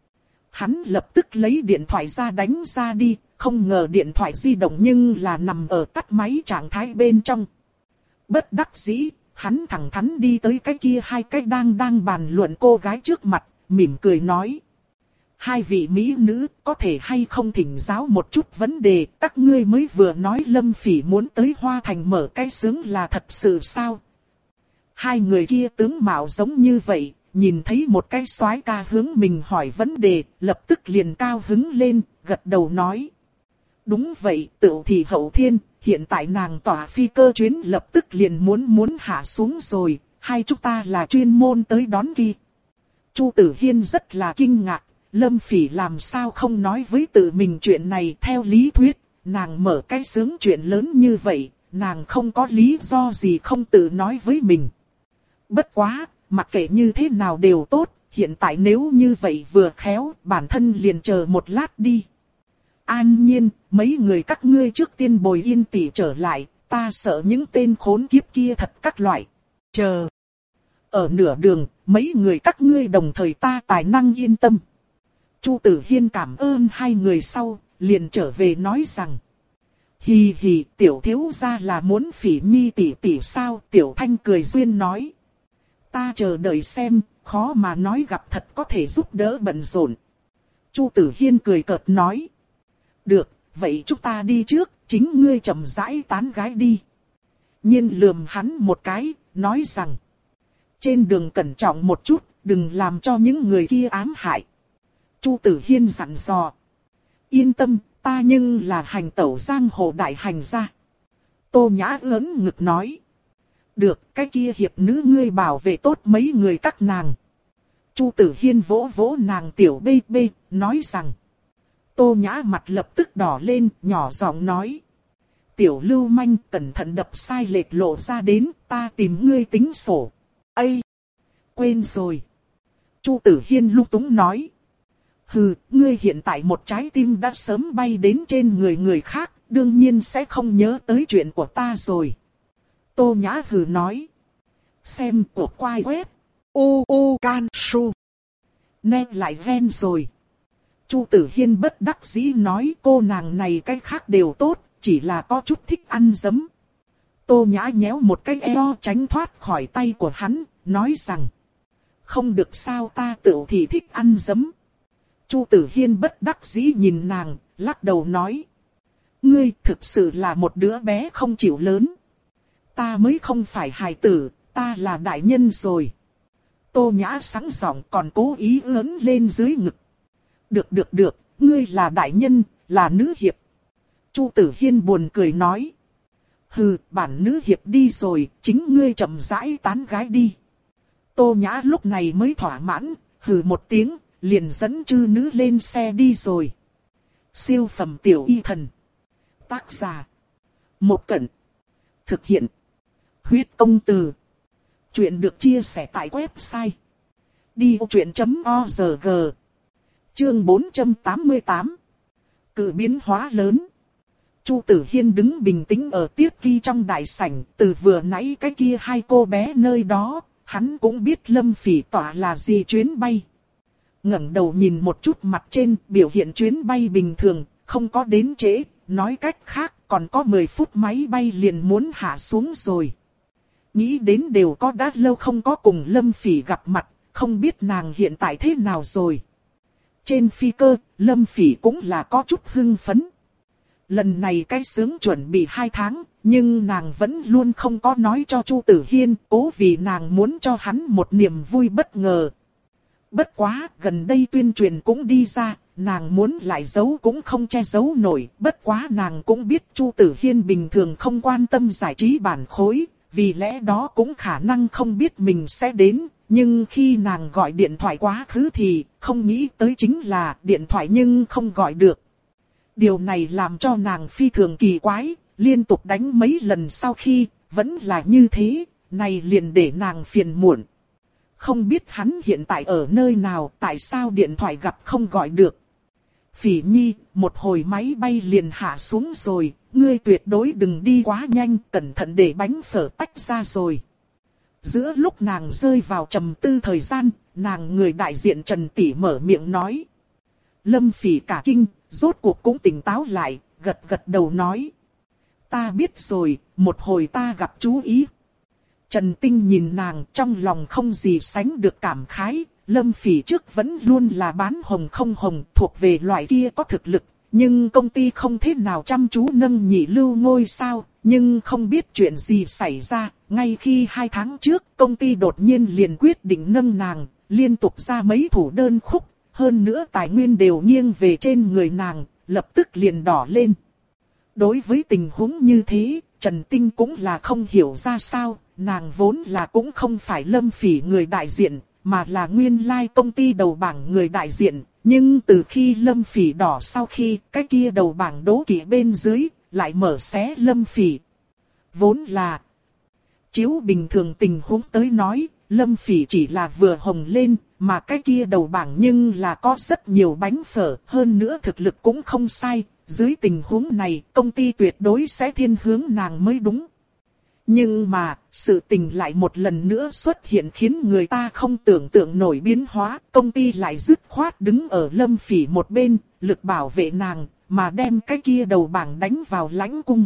Hắn lập tức lấy điện thoại ra đánh ra đi, không ngờ điện thoại di động nhưng là nằm ở tắt máy trạng thái bên trong. Bất đắc dĩ, hắn thẳng thắn đi tới cái kia hai cái đang đang bàn luận cô gái trước mặt, mỉm cười nói. Hai vị mỹ nữ, có thể hay không thỉnh giáo một chút vấn đề, các ngươi mới vừa nói Lâm Phỉ muốn tới Hoa Thành mở cái xướng là thật sự sao? Hai người kia tướng mạo giống như vậy, nhìn thấy một cái soái ca hướng mình hỏi vấn đề, lập tức liền cao hứng lên, gật đầu nói. Đúng vậy, Tựu Thị Hậu Thiên, hiện tại nàng tỏa phi cơ chuyến lập tức liền muốn muốn hạ xuống rồi, hai chúng ta là chuyên môn tới đón kia. Chu Tử Hiên rất là kinh ngạc, Lâm Phỉ làm sao không nói với tự mình chuyện này. Theo lý thuyết, nàng mở cái xướng chuyện lớn như vậy, nàng không có lý do gì không tự nói với mình. Bất quá, mặc kệ như thế nào đều tốt, hiện tại nếu như vậy vừa khéo, bản thân liền chờ một lát đi. An Nhiên, mấy người các ngươi trước tiên bồi Yên tỷ trở lại, ta sợ những tên khốn kiếp kia thật các loại. Chờ. Ở nửa đường, mấy người các ngươi đồng thời ta tài năng yên tâm. Chu Tử Hiên cảm ơn hai người sau, liền trở về nói rằng. Hì hì, tiểu thiếu gia là muốn Phỉ Nhi tỷ tỷ sao? Tiểu Thanh cười duyên nói. Ta chờ đợi xem, khó mà nói gặp thật có thể giúp đỡ bận rộn. Chu Tử Hiên cười cợt nói. Được, vậy chúng ta đi trước, chính ngươi chậm rãi tán gái đi. Nhiên lườm hắn một cái, nói rằng. Trên đường cẩn trọng một chút, đừng làm cho những người kia ám hại. Chu Tử Hiên dặn dò. Yên tâm, ta nhưng là hành tẩu giang hồ đại hành gia. Tô Nhã ớn ngực nói. Được, cái kia hiệp nữ ngươi bảo vệ tốt mấy người các nàng. Chu Tử Hiên vỗ vỗ nàng tiểu bê bê, nói rằng. Tô Nhã mặt lập tức đỏ lên, nhỏ giọng nói. Tiểu lưu manh, cẩn thận đập sai lệch lộ ra đến, ta tìm ngươi tính sổ. Ây! Quên rồi. Chu Tử Hiên lung túng nói. Hừ, ngươi hiện tại một trái tim đã sớm bay đến trên người người khác, đương nhiên sẽ không nhớ tới chuyện của ta rồi. Tô Nhã hừ nói. Xem của quai web. U U Can Su. Nè lại ven rồi. Chu Tử Hiên bất đắc dĩ nói cô nàng này cái khác đều tốt, chỉ là có chút thích ăn dấm. Tô Nhã nhéo một cái eo tránh thoát khỏi tay của hắn, nói rằng. Không được sao ta tự thì thích ăn dấm. Chu Tử Hiên bất đắc dĩ nhìn nàng, lắc đầu nói. Ngươi thực sự là một đứa bé không chịu lớn. Ta mới không phải hài tử, ta là đại nhân rồi. Tô Nhã sáng giọng còn cố ý ướn lên dưới ngực. Được được được, ngươi là đại nhân, là nữ hiệp. Chu Tử Hiên buồn cười nói. Hừ, bản nữ hiệp đi rồi, chính ngươi chậm rãi tán gái đi. Tô Nhã lúc này mới thỏa mãn, hừ một tiếng, liền dẫn chư nữ lên xe đi rồi. Siêu phẩm tiểu y thần. Tác giả. Một Cẩn. Thực hiện. Huyết công từ. Chuyện được chia sẻ tại website. đi ô chuyện chấm org. Chương bốn trăm tám mươi tám. Cự biến hóa lớn. Chu Tử Hiên đứng bình tĩnh ở tiếp kỳ trong đại sảnh, từ vừa nãy cái kia hai cô bé nơi đó, hắn cũng biết Lâm Phỉ tỏa là gì chuyến bay. Ngẩng đầu nhìn một chút mặt trên, biểu hiện chuyến bay bình thường, không có đến trễ, nói cách khác, còn có mười phút máy bay liền muốn hạ xuống rồi. Nghĩ đến đều có đã lâu không có cùng Lâm Phỉ gặp mặt, không biết nàng hiện tại thế nào rồi. Trên phi cơ, Lâm Phỉ cũng là có chút hưng phấn. Lần này cái xướng chuẩn bị hai tháng, nhưng nàng vẫn luôn không có nói cho Chu Tử Hiên, cố vì nàng muốn cho hắn một niềm vui bất ngờ. Bất quá, gần đây tuyên truyền cũng đi ra, nàng muốn lại giấu cũng không che giấu nổi. Bất quá nàng cũng biết Chu Tử Hiên bình thường không quan tâm giải trí bản khối, vì lẽ đó cũng khả năng không biết mình sẽ đến. Nhưng khi nàng gọi điện thoại quá khứ thì không nghĩ tới chính là điện thoại nhưng không gọi được. Điều này làm cho nàng phi thường kỳ quái, liên tục đánh mấy lần sau khi vẫn là như thế, này liền để nàng phiền muộn. Không biết hắn hiện tại ở nơi nào, tại sao điện thoại gặp không gọi được. Phỉ Nhi, một hồi máy bay liền hạ xuống rồi, ngươi tuyệt đối đừng đi quá nhanh, cẩn thận để bánh phở tách ra rồi. Giữa lúc nàng rơi vào trầm tư thời gian, nàng người đại diện Trần Tỷ mở miệng nói. Lâm Phỉ cả kinh, rốt cuộc cũng tỉnh táo lại, gật gật đầu nói. Ta biết rồi, một hồi ta gặp chú ý. Trần Tinh nhìn nàng trong lòng không gì sánh được cảm khái, Lâm Phỉ trước vẫn luôn là bán hồng không hồng, thuộc về loại kia có thực lực, nhưng công ty không thế nào chăm chú nâng nhị lưu ngôi sao, nhưng không biết chuyện gì xảy ra, ngay khi hai tháng trước công ty đột nhiên liền quyết định nâng nàng, liên tục ra mấy thủ đơn khúc, hơn nữa tài nguyên đều nghiêng về trên người nàng, lập tức liền đỏ lên. Đối với tình huống như thế, Trần Tinh cũng là không hiểu ra sao, nàng vốn là cũng không phải Lâm Phỉ người đại diện, mà là nguyên lai like công ty đầu bảng người đại diện, nhưng từ khi Lâm Phỉ đỏ sau khi cái kia đầu bảng đố kỵ bên dưới, lại mở xé Lâm Phỉ. Vốn là, chiếu bình thường tình huống tới nói, Lâm Phỉ chỉ là vừa hồng lên, mà cái kia đầu bảng nhưng là có rất nhiều bánh phở, hơn nữa thực lực cũng không sai, dưới tình huống này công ty tuyệt đối sẽ thiên hướng nàng mới đúng. Nhưng mà, sự tình lại một lần nữa xuất hiện khiến người ta không tưởng tượng nổi biến hóa, công ty lại dứt khoát đứng ở Lâm Phỉ một bên, lực bảo vệ nàng, mà đem cái kia đầu bảng đánh vào lãnh cung.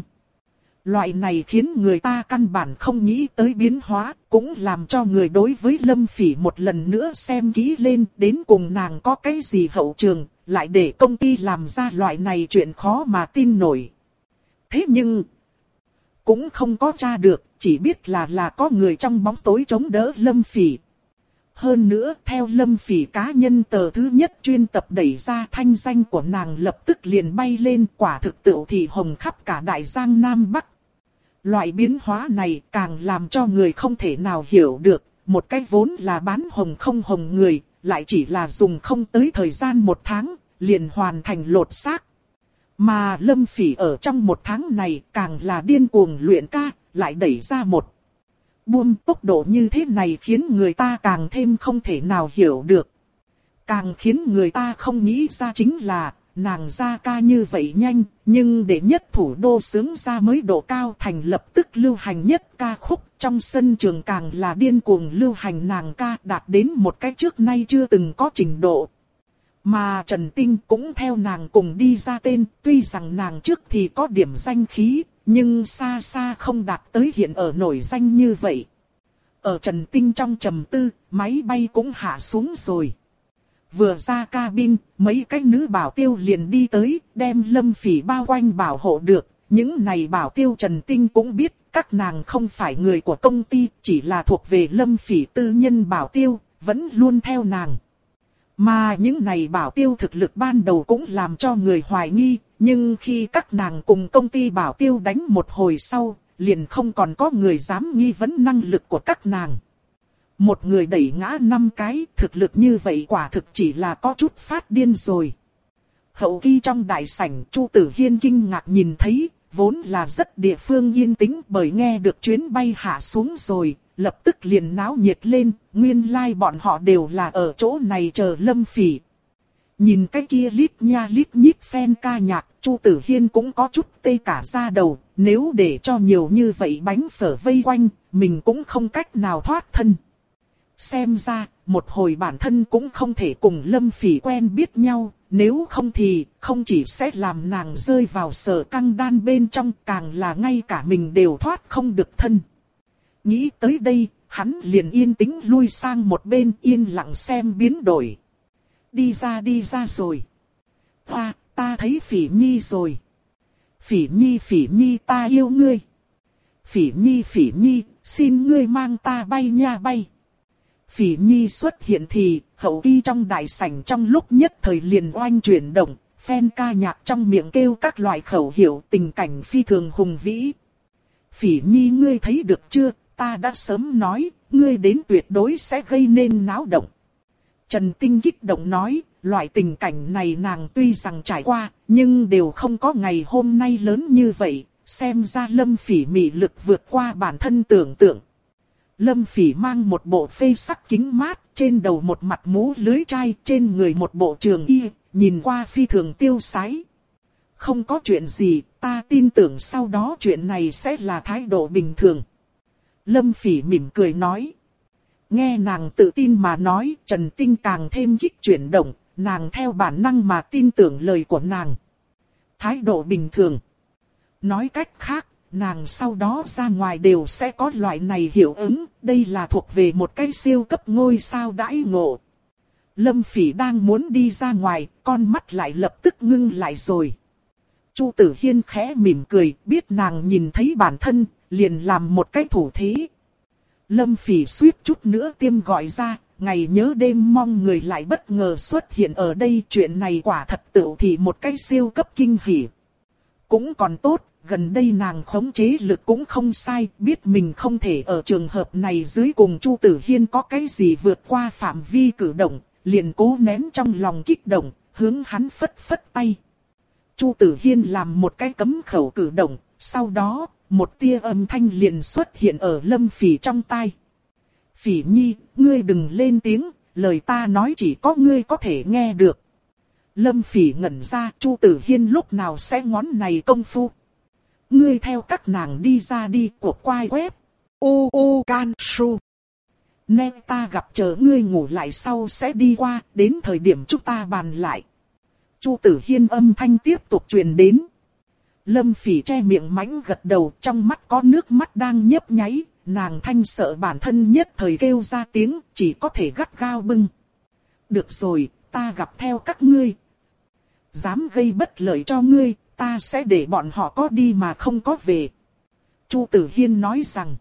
Loại này khiến người ta căn bản không nghĩ tới biến hóa, cũng làm cho người đối với Lâm Phỉ một lần nữa xem kỹ lên, đến cùng nàng có cái gì hậu trường, lại để công ty làm ra loại này chuyện khó mà tin nổi. Thế nhưng, cũng không có tra được, chỉ biết là là có người trong bóng tối chống đỡ Lâm Phỉ. Hơn nữa, theo Lâm Phỉ cá nhân tờ thứ nhất chuyên tập đẩy ra, thanh danh của nàng lập tức liền bay lên, quả thực tựu thị hồng khắp cả đại giang Nam Bắc. Loại biến hóa này càng làm cho người không thể nào hiểu được, một cái vốn là bán hồng không hồng người, lại chỉ là dùng không tới thời gian một tháng, liền hoàn thành lột xác. Mà Lâm Phỉ ở trong một tháng này càng là điên cuồng luyện ca, lại đẩy ra một buông tốc độ như thế này khiến người ta càng thêm không thể nào hiểu được. Càng khiến người ta không nghĩ ra chính là, nàng ra ca như vậy nhanh, nhưng để nhất thủ đô sướng ra mới độ cao thành lập tức lưu hành nhất ca khúc, trong sân trường càng là điên cuồng lưu hành nàng ca đạt đến một cái trước nay chưa từng có trình độ. Mà Trần Tinh cũng theo nàng cùng đi ra tên, tuy rằng nàng trước thì có điểm danh khí, nhưng xa xa không đạt tới hiện ở nổi danh như vậy. Ở Trần Tinh trong trầm tư, máy bay cũng hạ xuống rồi. Vừa ra cabin, mấy cái nữ bảo tiêu liền đi tới, đem Lâm Phỉ bao quanh bảo hộ được. Những này bảo tiêu Trần Tinh cũng biết, các nàng không phải người của công ty, chỉ là thuộc về Lâm Phỉ tư nhân bảo tiêu, vẫn luôn theo nàng. Mà những này bảo tiêu thực lực ban đầu cũng làm cho người hoài nghi, nhưng khi các nàng cùng công ty bảo tiêu đánh một hồi sau, liền không còn có người dám nghi vấn năng lực của các nàng. Một người đẩy ngã năm cái, thực lực như vậy quả thực chỉ là có chút phát điên rồi. Hậu kỳ trong đại sảnh, Chu Tử Hiên kinh ngạc nhìn thấy, vốn là rất địa phương yên tĩnh bởi nghe được chuyến bay hạ xuống rồi, lập tức liền náo nhiệt lên, nguyên lai like bọn họ đều là ở chỗ này chờ Lâm Phỉ. Nhìn cái kia lít nha lít nhít fan ca nhạc, Chu Tử Hiên cũng có chút tê cả da đầu, nếu để cho nhiều như vậy bánh phở vây quanh, mình cũng không cách nào thoát thân. Xem ra, một hồi bản thân cũng không thể cùng Lâm Phỉ quen biết nhau, nếu không thì không chỉ sẽ làm nàng rơi vào sở căng đan bên trong, càng là ngay cả mình đều thoát không được thân. Nghĩ tới đây, hắn liền yên tĩnh lui sang một bên yên lặng xem biến đổi. Đi ra đi ra rồi. Hoa, ta thấy Phỉ Nhi rồi. Phỉ Nhi Phỉ Nhi ta yêu ngươi. Phỉ Nhi Phỉ Nhi, xin ngươi mang ta bay nha bay. Phỉ Nhi xuất hiện thì, hậu kỳ trong đại sảnh trong lúc nhất thời liền oanh chuyển động, fan ca nhạc trong miệng kêu các loại khẩu hiệu, tình cảnh phi thường hùng vĩ. Phỉ Nhi ngươi thấy được chưa, ta đã sớm nói, ngươi đến tuyệt đối sẽ gây nên náo động. Trần Tinh kích động nói, loại tình cảnh này nàng tuy rằng trải qua, nhưng đều không có ngày hôm nay lớn như vậy, xem ra Lâm Phỉ mị lực vượt qua bản thân tưởng tượng. Lâm Phỉ mang một bộ phê sắc kính mát, trên đầu một mặt mũ lưới trai, trên người một bộ trường y, nhìn qua phi thường tiêu sái. Không có chuyện gì, ta tin tưởng sau đó chuyện này sẽ là thái độ bình thường. Lâm Phỉ mỉm cười nói. Nghe nàng tự tin mà nói, Trần Tinh càng thêm kích chuyển động, nàng theo bản năng mà tin tưởng lời của nàng. Thái độ bình thường. Nói cách khác, nàng sau đó ra ngoài đều sẽ có loại này hiệu ứng, đây là thuộc về một cái siêu cấp ngôi sao đãi ngộ. Lâm Phỉ đang muốn đi ra ngoài, con mắt lại lập tức ngưng lại rồi. Chu Tử Hiên khẽ mỉm cười, biết nàng nhìn thấy bản thân, liền làm một cái thủ thế. Lâm Phỉ suýt chút nữa tiêm gọi ra, ngày nhớ đêm mong người lại bất ngờ xuất hiện ở đây, chuyện này quả thật tựu thì một cái siêu cấp kinh hỉ. Cũng còn tốt, gần đây nàng khống chế lực cũng không sai, biết mình không thể ở trường hợp này dưới cùng Chu Tử Hiên có cái gì vượt qua phạm vi cử động, liền cố nén trong lòng kích động, hướng hắn phất phất tay. Chu Tử Hiên làm một cái cấm khẩu cử động, sau đó, một tia âm thanh liền xuất hiện ở Lâm Phỉ trong tai. Phỉ Nhi, ngươi đừng lên tiếng, lời ta nói chỉ có ngươi có thể nghe được. Lâm Phỉ ngẩn ra, Chu Tử Hiên lúc nào sẽ ngón này công phu. Ngươi theo các nàng đi ra đi, cuộc quay web. U U Can Su. Nè ta gặp chờ ngươi ngủ lại sau sẽ đi qua, đến thời điểm chúng ta bàn lại. Chu Tử Hiên âm thanh tiếp tục truyền đến. Lâm Phỉ che miệng mánh gật đầu, trong mắt có nước mắt đang nhấp nháy, nàng thanh sợ bản thân nhất thời kêu ra tiếng, chỉ có thể gắt gao bưng. Được rồi, ta gặp theo các ngươi. Dám gây bất lợi cho ngươi, ta sẽ để bọn họ có đi mà không có về. Chu Tử Hiên nói rằng.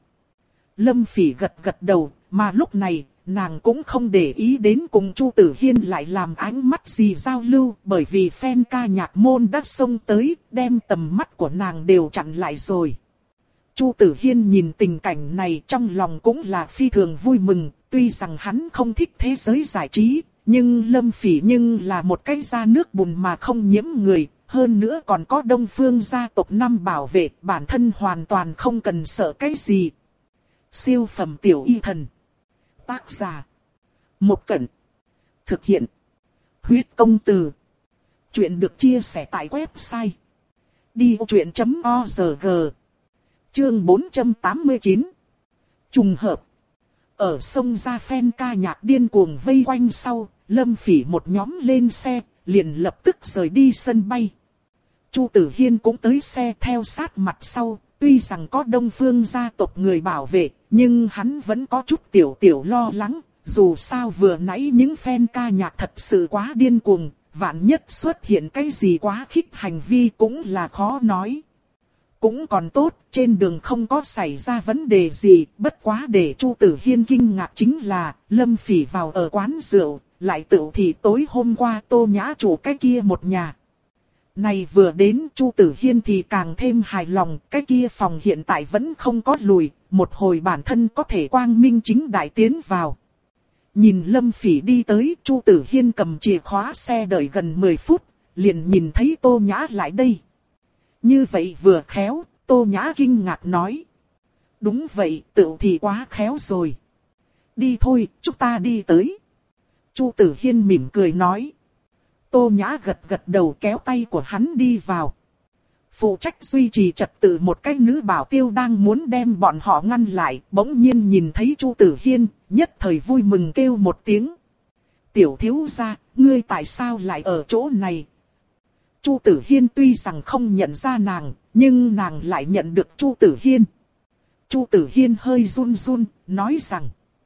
Lâm Phỉ gật gật đầu, mà lúc này, nàng cũng không để ý đến cùng Chu Tử Hiên lại làm ánh mắt gì giao lưu, bởi vì fan ca nhạc môn đã xông tới, đem tầm mắt của nàng đều chặn lại rồi. Chu Tử Hiên nhìn tình cảnh này trong lòng cũng là phi thường vui mừng, tuy rằng hắn không thích thế giới giải trí, nhưng Lâm Phỉ nhưng là một cái da nước bùn mà không nhiễm người, hơn nữa còn có Đông Phương gia tộc năm bảo vệ, bản thân hoàn toàn không cần sợ cái gì. Siêu phẩm tiểu y thần. Tác giả. Một Cẩn. Thực hiện. Huyết công từ. Chuyện được chia sẻ tại website. đi ô chuyện chấm org. Chương bốn trăm tám mươi chín. Trùng hợp. Ở sông Gia Phen ca nhạc điên cuồng vây quanh sau, Lâm Phỉ một nhóm lên xe, liền lập tức rời đi sân bay. Chu Tử Hiên cũng tới xe theo sát mặt sau, tuy rằng có Đông Phương gia tộc người bảo vệ, nhưng hắn vẫn có chút tiểu tiểu lo lắng, dù sao vừa nãy những fan ca nhạc thật sự quá điên cuồng, vạn nhất xuất hiện cái gì quá khích hành vi cũng là khó nói. Cũng còn tốt, trên đường không có xảy ra vấn đề gì, bất quá để Chu Tử Hiên kinh ngạc chính là, Lâm Phỉ vào ở quán rượu, lại tự thì tối hôm qua Tô Nhã chủ cái kia một nhà. Này vừa đến Chu Tử Hiên thì càng thêm hài lòng, cái kia phòng hiện tại vẫn không có lùi, một hồi bản thân có thể quang minh chính đại tiến vào. Nhìn Lâm Phỉ đi tới, Chu Tử Hiên cầm chìa khóa xe đợi gần mười phút, liền nhìn thấy Tô Nhã lại đây. Như vậy vừa khéo, Tô Nhã kinh ngạc nói. Đúng vậy, tự thì quá khéo rồi. Đi thôi, chúng ta đi tới. Chu Tử Hiên mỉm cười nói. Tô Nhã gật gật đầu kéo tay của hắn đi vào. Phụ trách duy trì trật tự một cái nữ bảo tiêu đang muốn đem bọn họ ngăn lại, bỗng nhiên nhìn thấy Chu Tử Hiên, nhất thời vui mừng kêu một tiếng. Tiểu thiếu gia, ngươi tại sao lại ở chỗ này? Chu Tử Hiên tuy rằng không nhận ra nàng, nhưng nàng lại nhận được Chu Tử Hiên. Chu Tử Hiên hơi run run, nói rằng.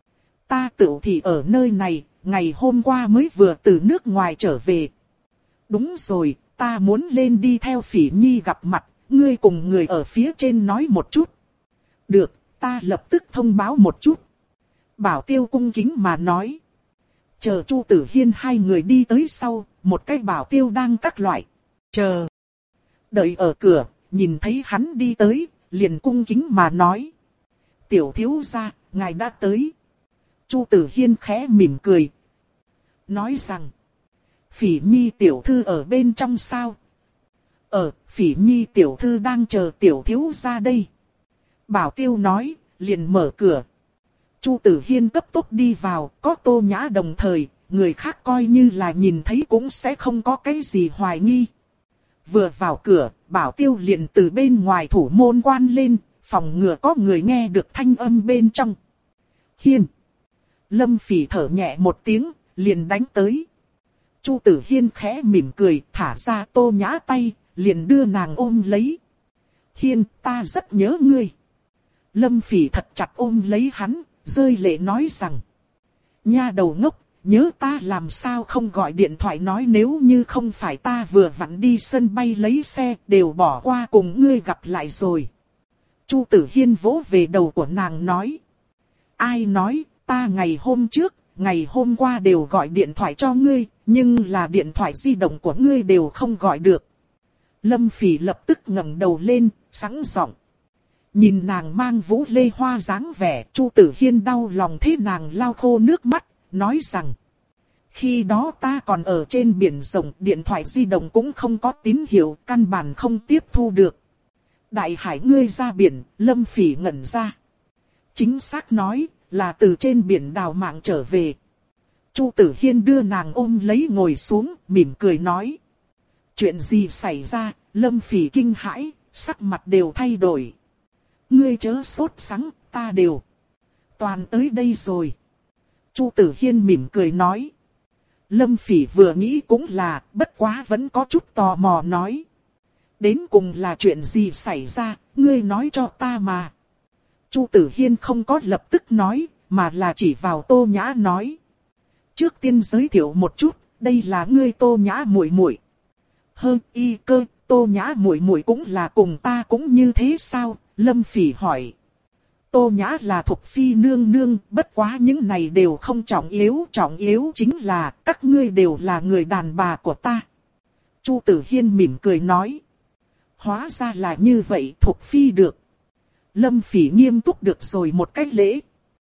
Ta tự thì ở nơi này, ngày hôm qua mới vừa từ nước ngoài trở về. Đúng rồi, ta muốn lên đi theo Phỉ Nhi gặp mặt, ngươi cùng người ở phía trên nói một chút. Được, ta lập tức thông báo một chút. Bảo tiêu cung kính mà nói. Chờ Chu Tử Hiên hai người đi tới sau, một cái bảo tiêu đang các loại. Chờ. Đợi ở cửa, nhìn thấy hắn đi tới, liền cung kính mà nói. Tiểu thiếu gia, ngài đã tới. Chu Tử Hiên khẽ mỉm cười. Nói rằng. Phỉ Nhi tiểu thư ở bên trong sao? Ở, Phỉ Nhi tiểu thư đang chờ tiểu thiếu gia đây. Bảo tiêu nói, liền mở cửa. Chu Tử Hiên cấp tốc đi vào, có Tô Nhã đồng thời, người khác coi như là nhìn thấy cũng sẽ không có cái gì hoài nghi. Vừa vào cửa, bảo tiêu liền từ bên ngoài thủ môn quan lên, phòng ngừa có người nghe được thanh âm bên trong. Hiên. Lâm Phỉ thở nhẹ một tiếng, liền đánh tới. Chu Tử Hiên khẽ mỉm cười, thả ra Tô Nhã tay, liền đưa nàng ôm lấy. Hiên, ta rất nhớ ngươi. Lâm Phỉ thật chặt ôm lấy hắn, rơi lệ nói rằng. Nha đầu ngốc, nhớ ta làm sao không gọi điện thoại nói nếu như không phải ta vừa vặn đi sân bay lấy xe, đều bỏ qua cùng ngươi gặp lại rồi. Chu Tử Hiên vỗ về đầu của nàng nói. Ai nói, ta ngày hôm trước, ngày hôm qua đều gọi điện thoại cho ngươi, nhưng là điện thoại di động của ngươi đều không gọi được. Lâm Phỉ lập tức ngẩng đầu lên, sẵn giọng. Nhìn nàng mang vũ lê hoa dáng vẻ, Chu Tử Hiên đau lòng thế nàng lau khô nước mắt, nói rằng. Khi đó ta còn ở trên biển rộng, điện thoại di động cũng không có tín hiệu, căn bản không tiếp thu được. Đại hải ngươi ra biển, Lâm Phỉ ngẩn ra. Chính xác nói, là từ trên biển đào mạng trở về. Chu Tử Hiên đưa nàng ôm lấy ngồi xuống, mỉm cười nói. Chuyện gì xảy ra, Lâm Phỉ kinh hãi, sắc mặt đều thay đổi. Ngươi chớ sốt sắng, ta đều. Toàn tới đây rồi. Chu Tử Hiên mỉm cười nói. Lâm Phỉ vừa nghĩ cũng là, bất quá vẫn có chút tò mò nói. Đến cùng là chuyện gì xảy ra, ngươi nói cho ta mà. Chu Tử Hiên không có lập tức nói, mà là chỉ vào Tô Nhã nói. Trước tiên giới thiệu một chút, đây là ngươi Tô Nhã muội muội. Hơ y cơ, Tô Nhã muội muội cũng là cùng ta cũng như thế sao? Lâm Phỉ hỏi. Tô Nhã là thuộc phi nương nương, bất quá những này đều không trọng yếu, trọng yếu chính là các ngươi đều là người đàn bà của ta. Chu Tử Hiên mỉm cười nói. Hóa ra là như vậy, thuộc phi được. Lâm Phỉ nghiêm túc được rồi một cách lễ.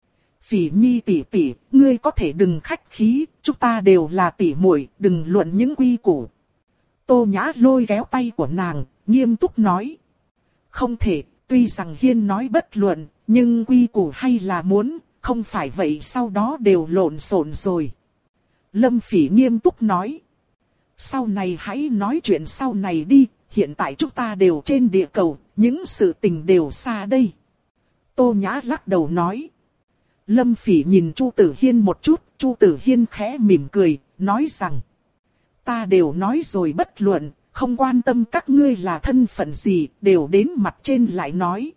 Phỉ Nhi tỷ tỷ, ngươi có thể đừng khách khí, chúng ta đều là tỷ muội, đừng luận những quy củ. Tô Nhã lôi kéo tay của nàng, nghiêm túc nói. Không thể, tuy rằng Hiên nói bất luận, nhưng quy củ hay là muốn, không phải vậy sau đó đều lộn xộn rồi. Lâm Phỉ nghiêm túc nói. Sau này hãy nói chuyện sau này đi, hiện tại chúng ta đều trên địa cầu, những sự tình đều xa đây. Tô Nhã lắc đầu nói. Lâm Phỉ nhìn Chu Tử Hiên một chút, Chu Tử Hiên khẽ mỉm cười, nói rằng. Ta đều nói rồi bất luận, không quan tâm các ngươi là thân phận gì, đều đến mặt trên lại nói.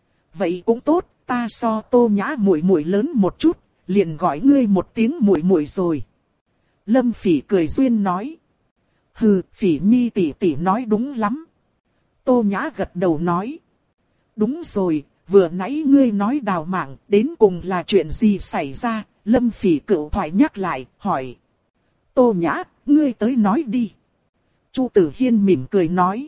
Vậy cũng tốt, ta so Tô Nhã muội muội lớn một chút, liền gọi ngươi một tiếng muội muội rồi. Lâm Phỉ cười duyên nói. Hừ, Phỉ Nhi tỷ tỷ nói đúng lắm. Tô Nhã gật đầu nói. Đúng rồi, vừa nãy ngươi nói đào mạng, đến cùng là chuyện gì xảy ra? Lâm Phỉ cựu thoại nhắc lại, hỏi. Tô Nhã, ngươi tới nói đi. Chu Tử Hiên mỉm cười nói.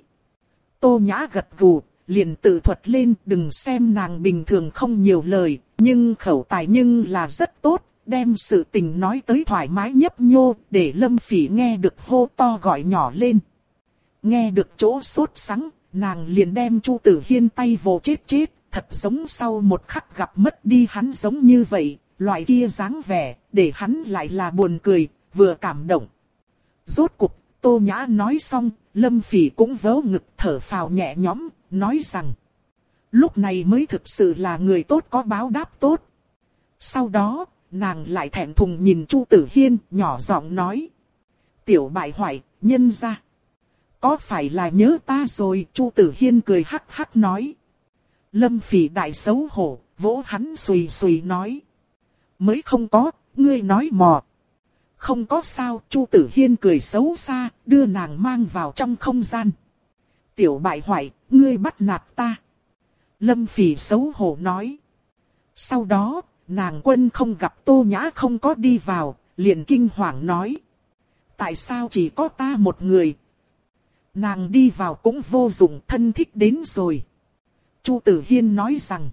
Tô Nhã gật gù, liền tự thuật lên, đừng xem nàng bình thường không nhiều lời, nhưng khẩu tài nhưng là rất tốt, đem sự tình nói tới thoải mái nhấp nhô, để Lâm Phỉ nghe được hô to gọi nhỏ lên. Nghe được chỗ sốt sắng, nàng liền đem Chu Tử Hiên tay vồ chết chết, thật giống sau một khắc gặp mất đi hắn giống như vậy, loại kia dáng vẻ, để hắn lại là buồn cười, vừa cảm động. Rốt cục, Tô Nhã nói xong, Lâm Phỉ cũng vớ ngực thở phào nhẹ nhõm, nói rằng. Lúc này mới thực sự là người tốt có báo đáp tốt. Sau đó, nàng lại thẹn thùng nhìn Chu Tử Hiên, nhỏ giọng nói. Tiểu bại hoại, nhân ra. Có phải là nhớ ta rồi? Chu Tử Hiên cười hắc hắc nói. Lâm Phỉ đại xấu hổ, vỗ hắn xùy xùy nói. Mới không có, ngươi nói mò. Không có sao, Chu Tử Hiên cười xấu xa, đưa nàng mang vào trong không gian. Tiểu bại hoại, ngươi bắt nạt ta. Lâm Phỉ xấu hổ nói. Sau đó, nàng quân không gặp Tô Nhã không có đi vào, liền kinh hoàng nói. Tại sao chỉ có ta một người? Nàng đi vào cũng vô dụng, thân thích đến rồi. Chu Tử Hiên nói rằng.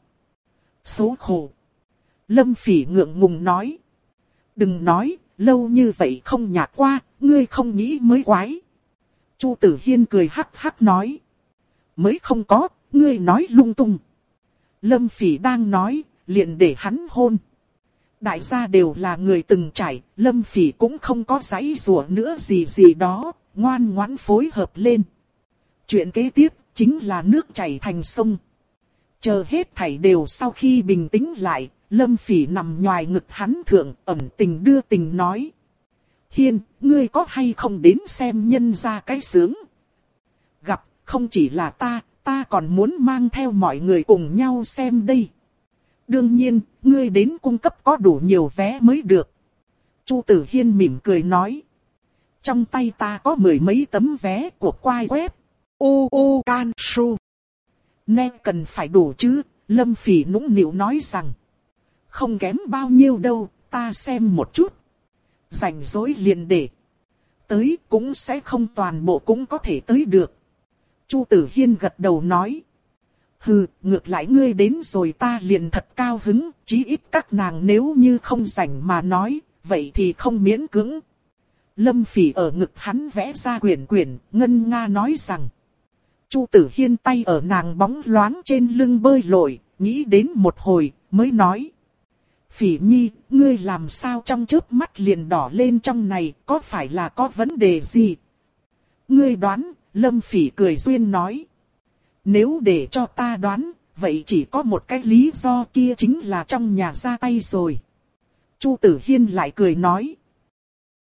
Số khổ. Lâm Phỉ ngượng ngùng nói. Đừng nói, lâu như vậy không nhạc qua, ngươi không nghĩ mới quái. Chu Tử Hiên cười hắc hắc nói. Mới không có, ngươi nói lung tung. Lâm Phỉ đang nói, liền để hắn hôn. Đại gia đều là người từng trải, Lâm Phỉ cũng không có giãy giụa nữa gì gì đó, ngoan ngoãn phối hợp lên. Chuyện kế tiếp chính là nước chảy thành sông. Chờ hết thảy đều sau khi bình tĩnh lại, Lâm Phỉ nằm nhòi ngực hắn thượng, ẩn tình đưa tình nói. Hiên, ngươi có hay không đến xem nhân ra cái sướng? Gặp, không chỉ là ta, ta còn muốn mang theo mọi người cùng nhau xem đây. Đương nhiên, ngươi đến cung cấp có đủ nhiều vé mới được. Chu Tử Hiên mỉm cười nói. Trong tay ta có mười mấy tấm vé của quai web. U U Can Su. Nên cần phải đủ chứ, Lâm Phỉ nũng nịu nói rằng. Không kém bao nhiêu đâu, ta xem một chút. Rảnh rỗi liền để. Tới cũng sẽ không toàn bộ cũng có thể tới được. Chu Tử Hiên gật đầu nói. Hừ, ngược lại ngươi đến rồi ta liền thật cao hứng, chí ít các nàng nếu như không rảnh mà nói, vậy thì không miễn cưỡng. Lâm Phỉ ở ngực hắn vẽ ra quyển quyển, ngân nga nói rằng. Chu Tử Hiên tay ở nàng bóng loáng trên lưng bơi lội, nghĩ đến một hồi, mới nói. Phỉ Nhi, ngươi làm sao trong chớp mắt liền đỏ lên trong này, có phải là có vấn đề gì? Ngươi đoán, Lâm Phỉ cười duyên nói. Nếu để cho ta đoán, vậy chỉ có một cái lý do kia chính là trong nhà ra tay rồi. Chu Tử Hiên lại cười nói.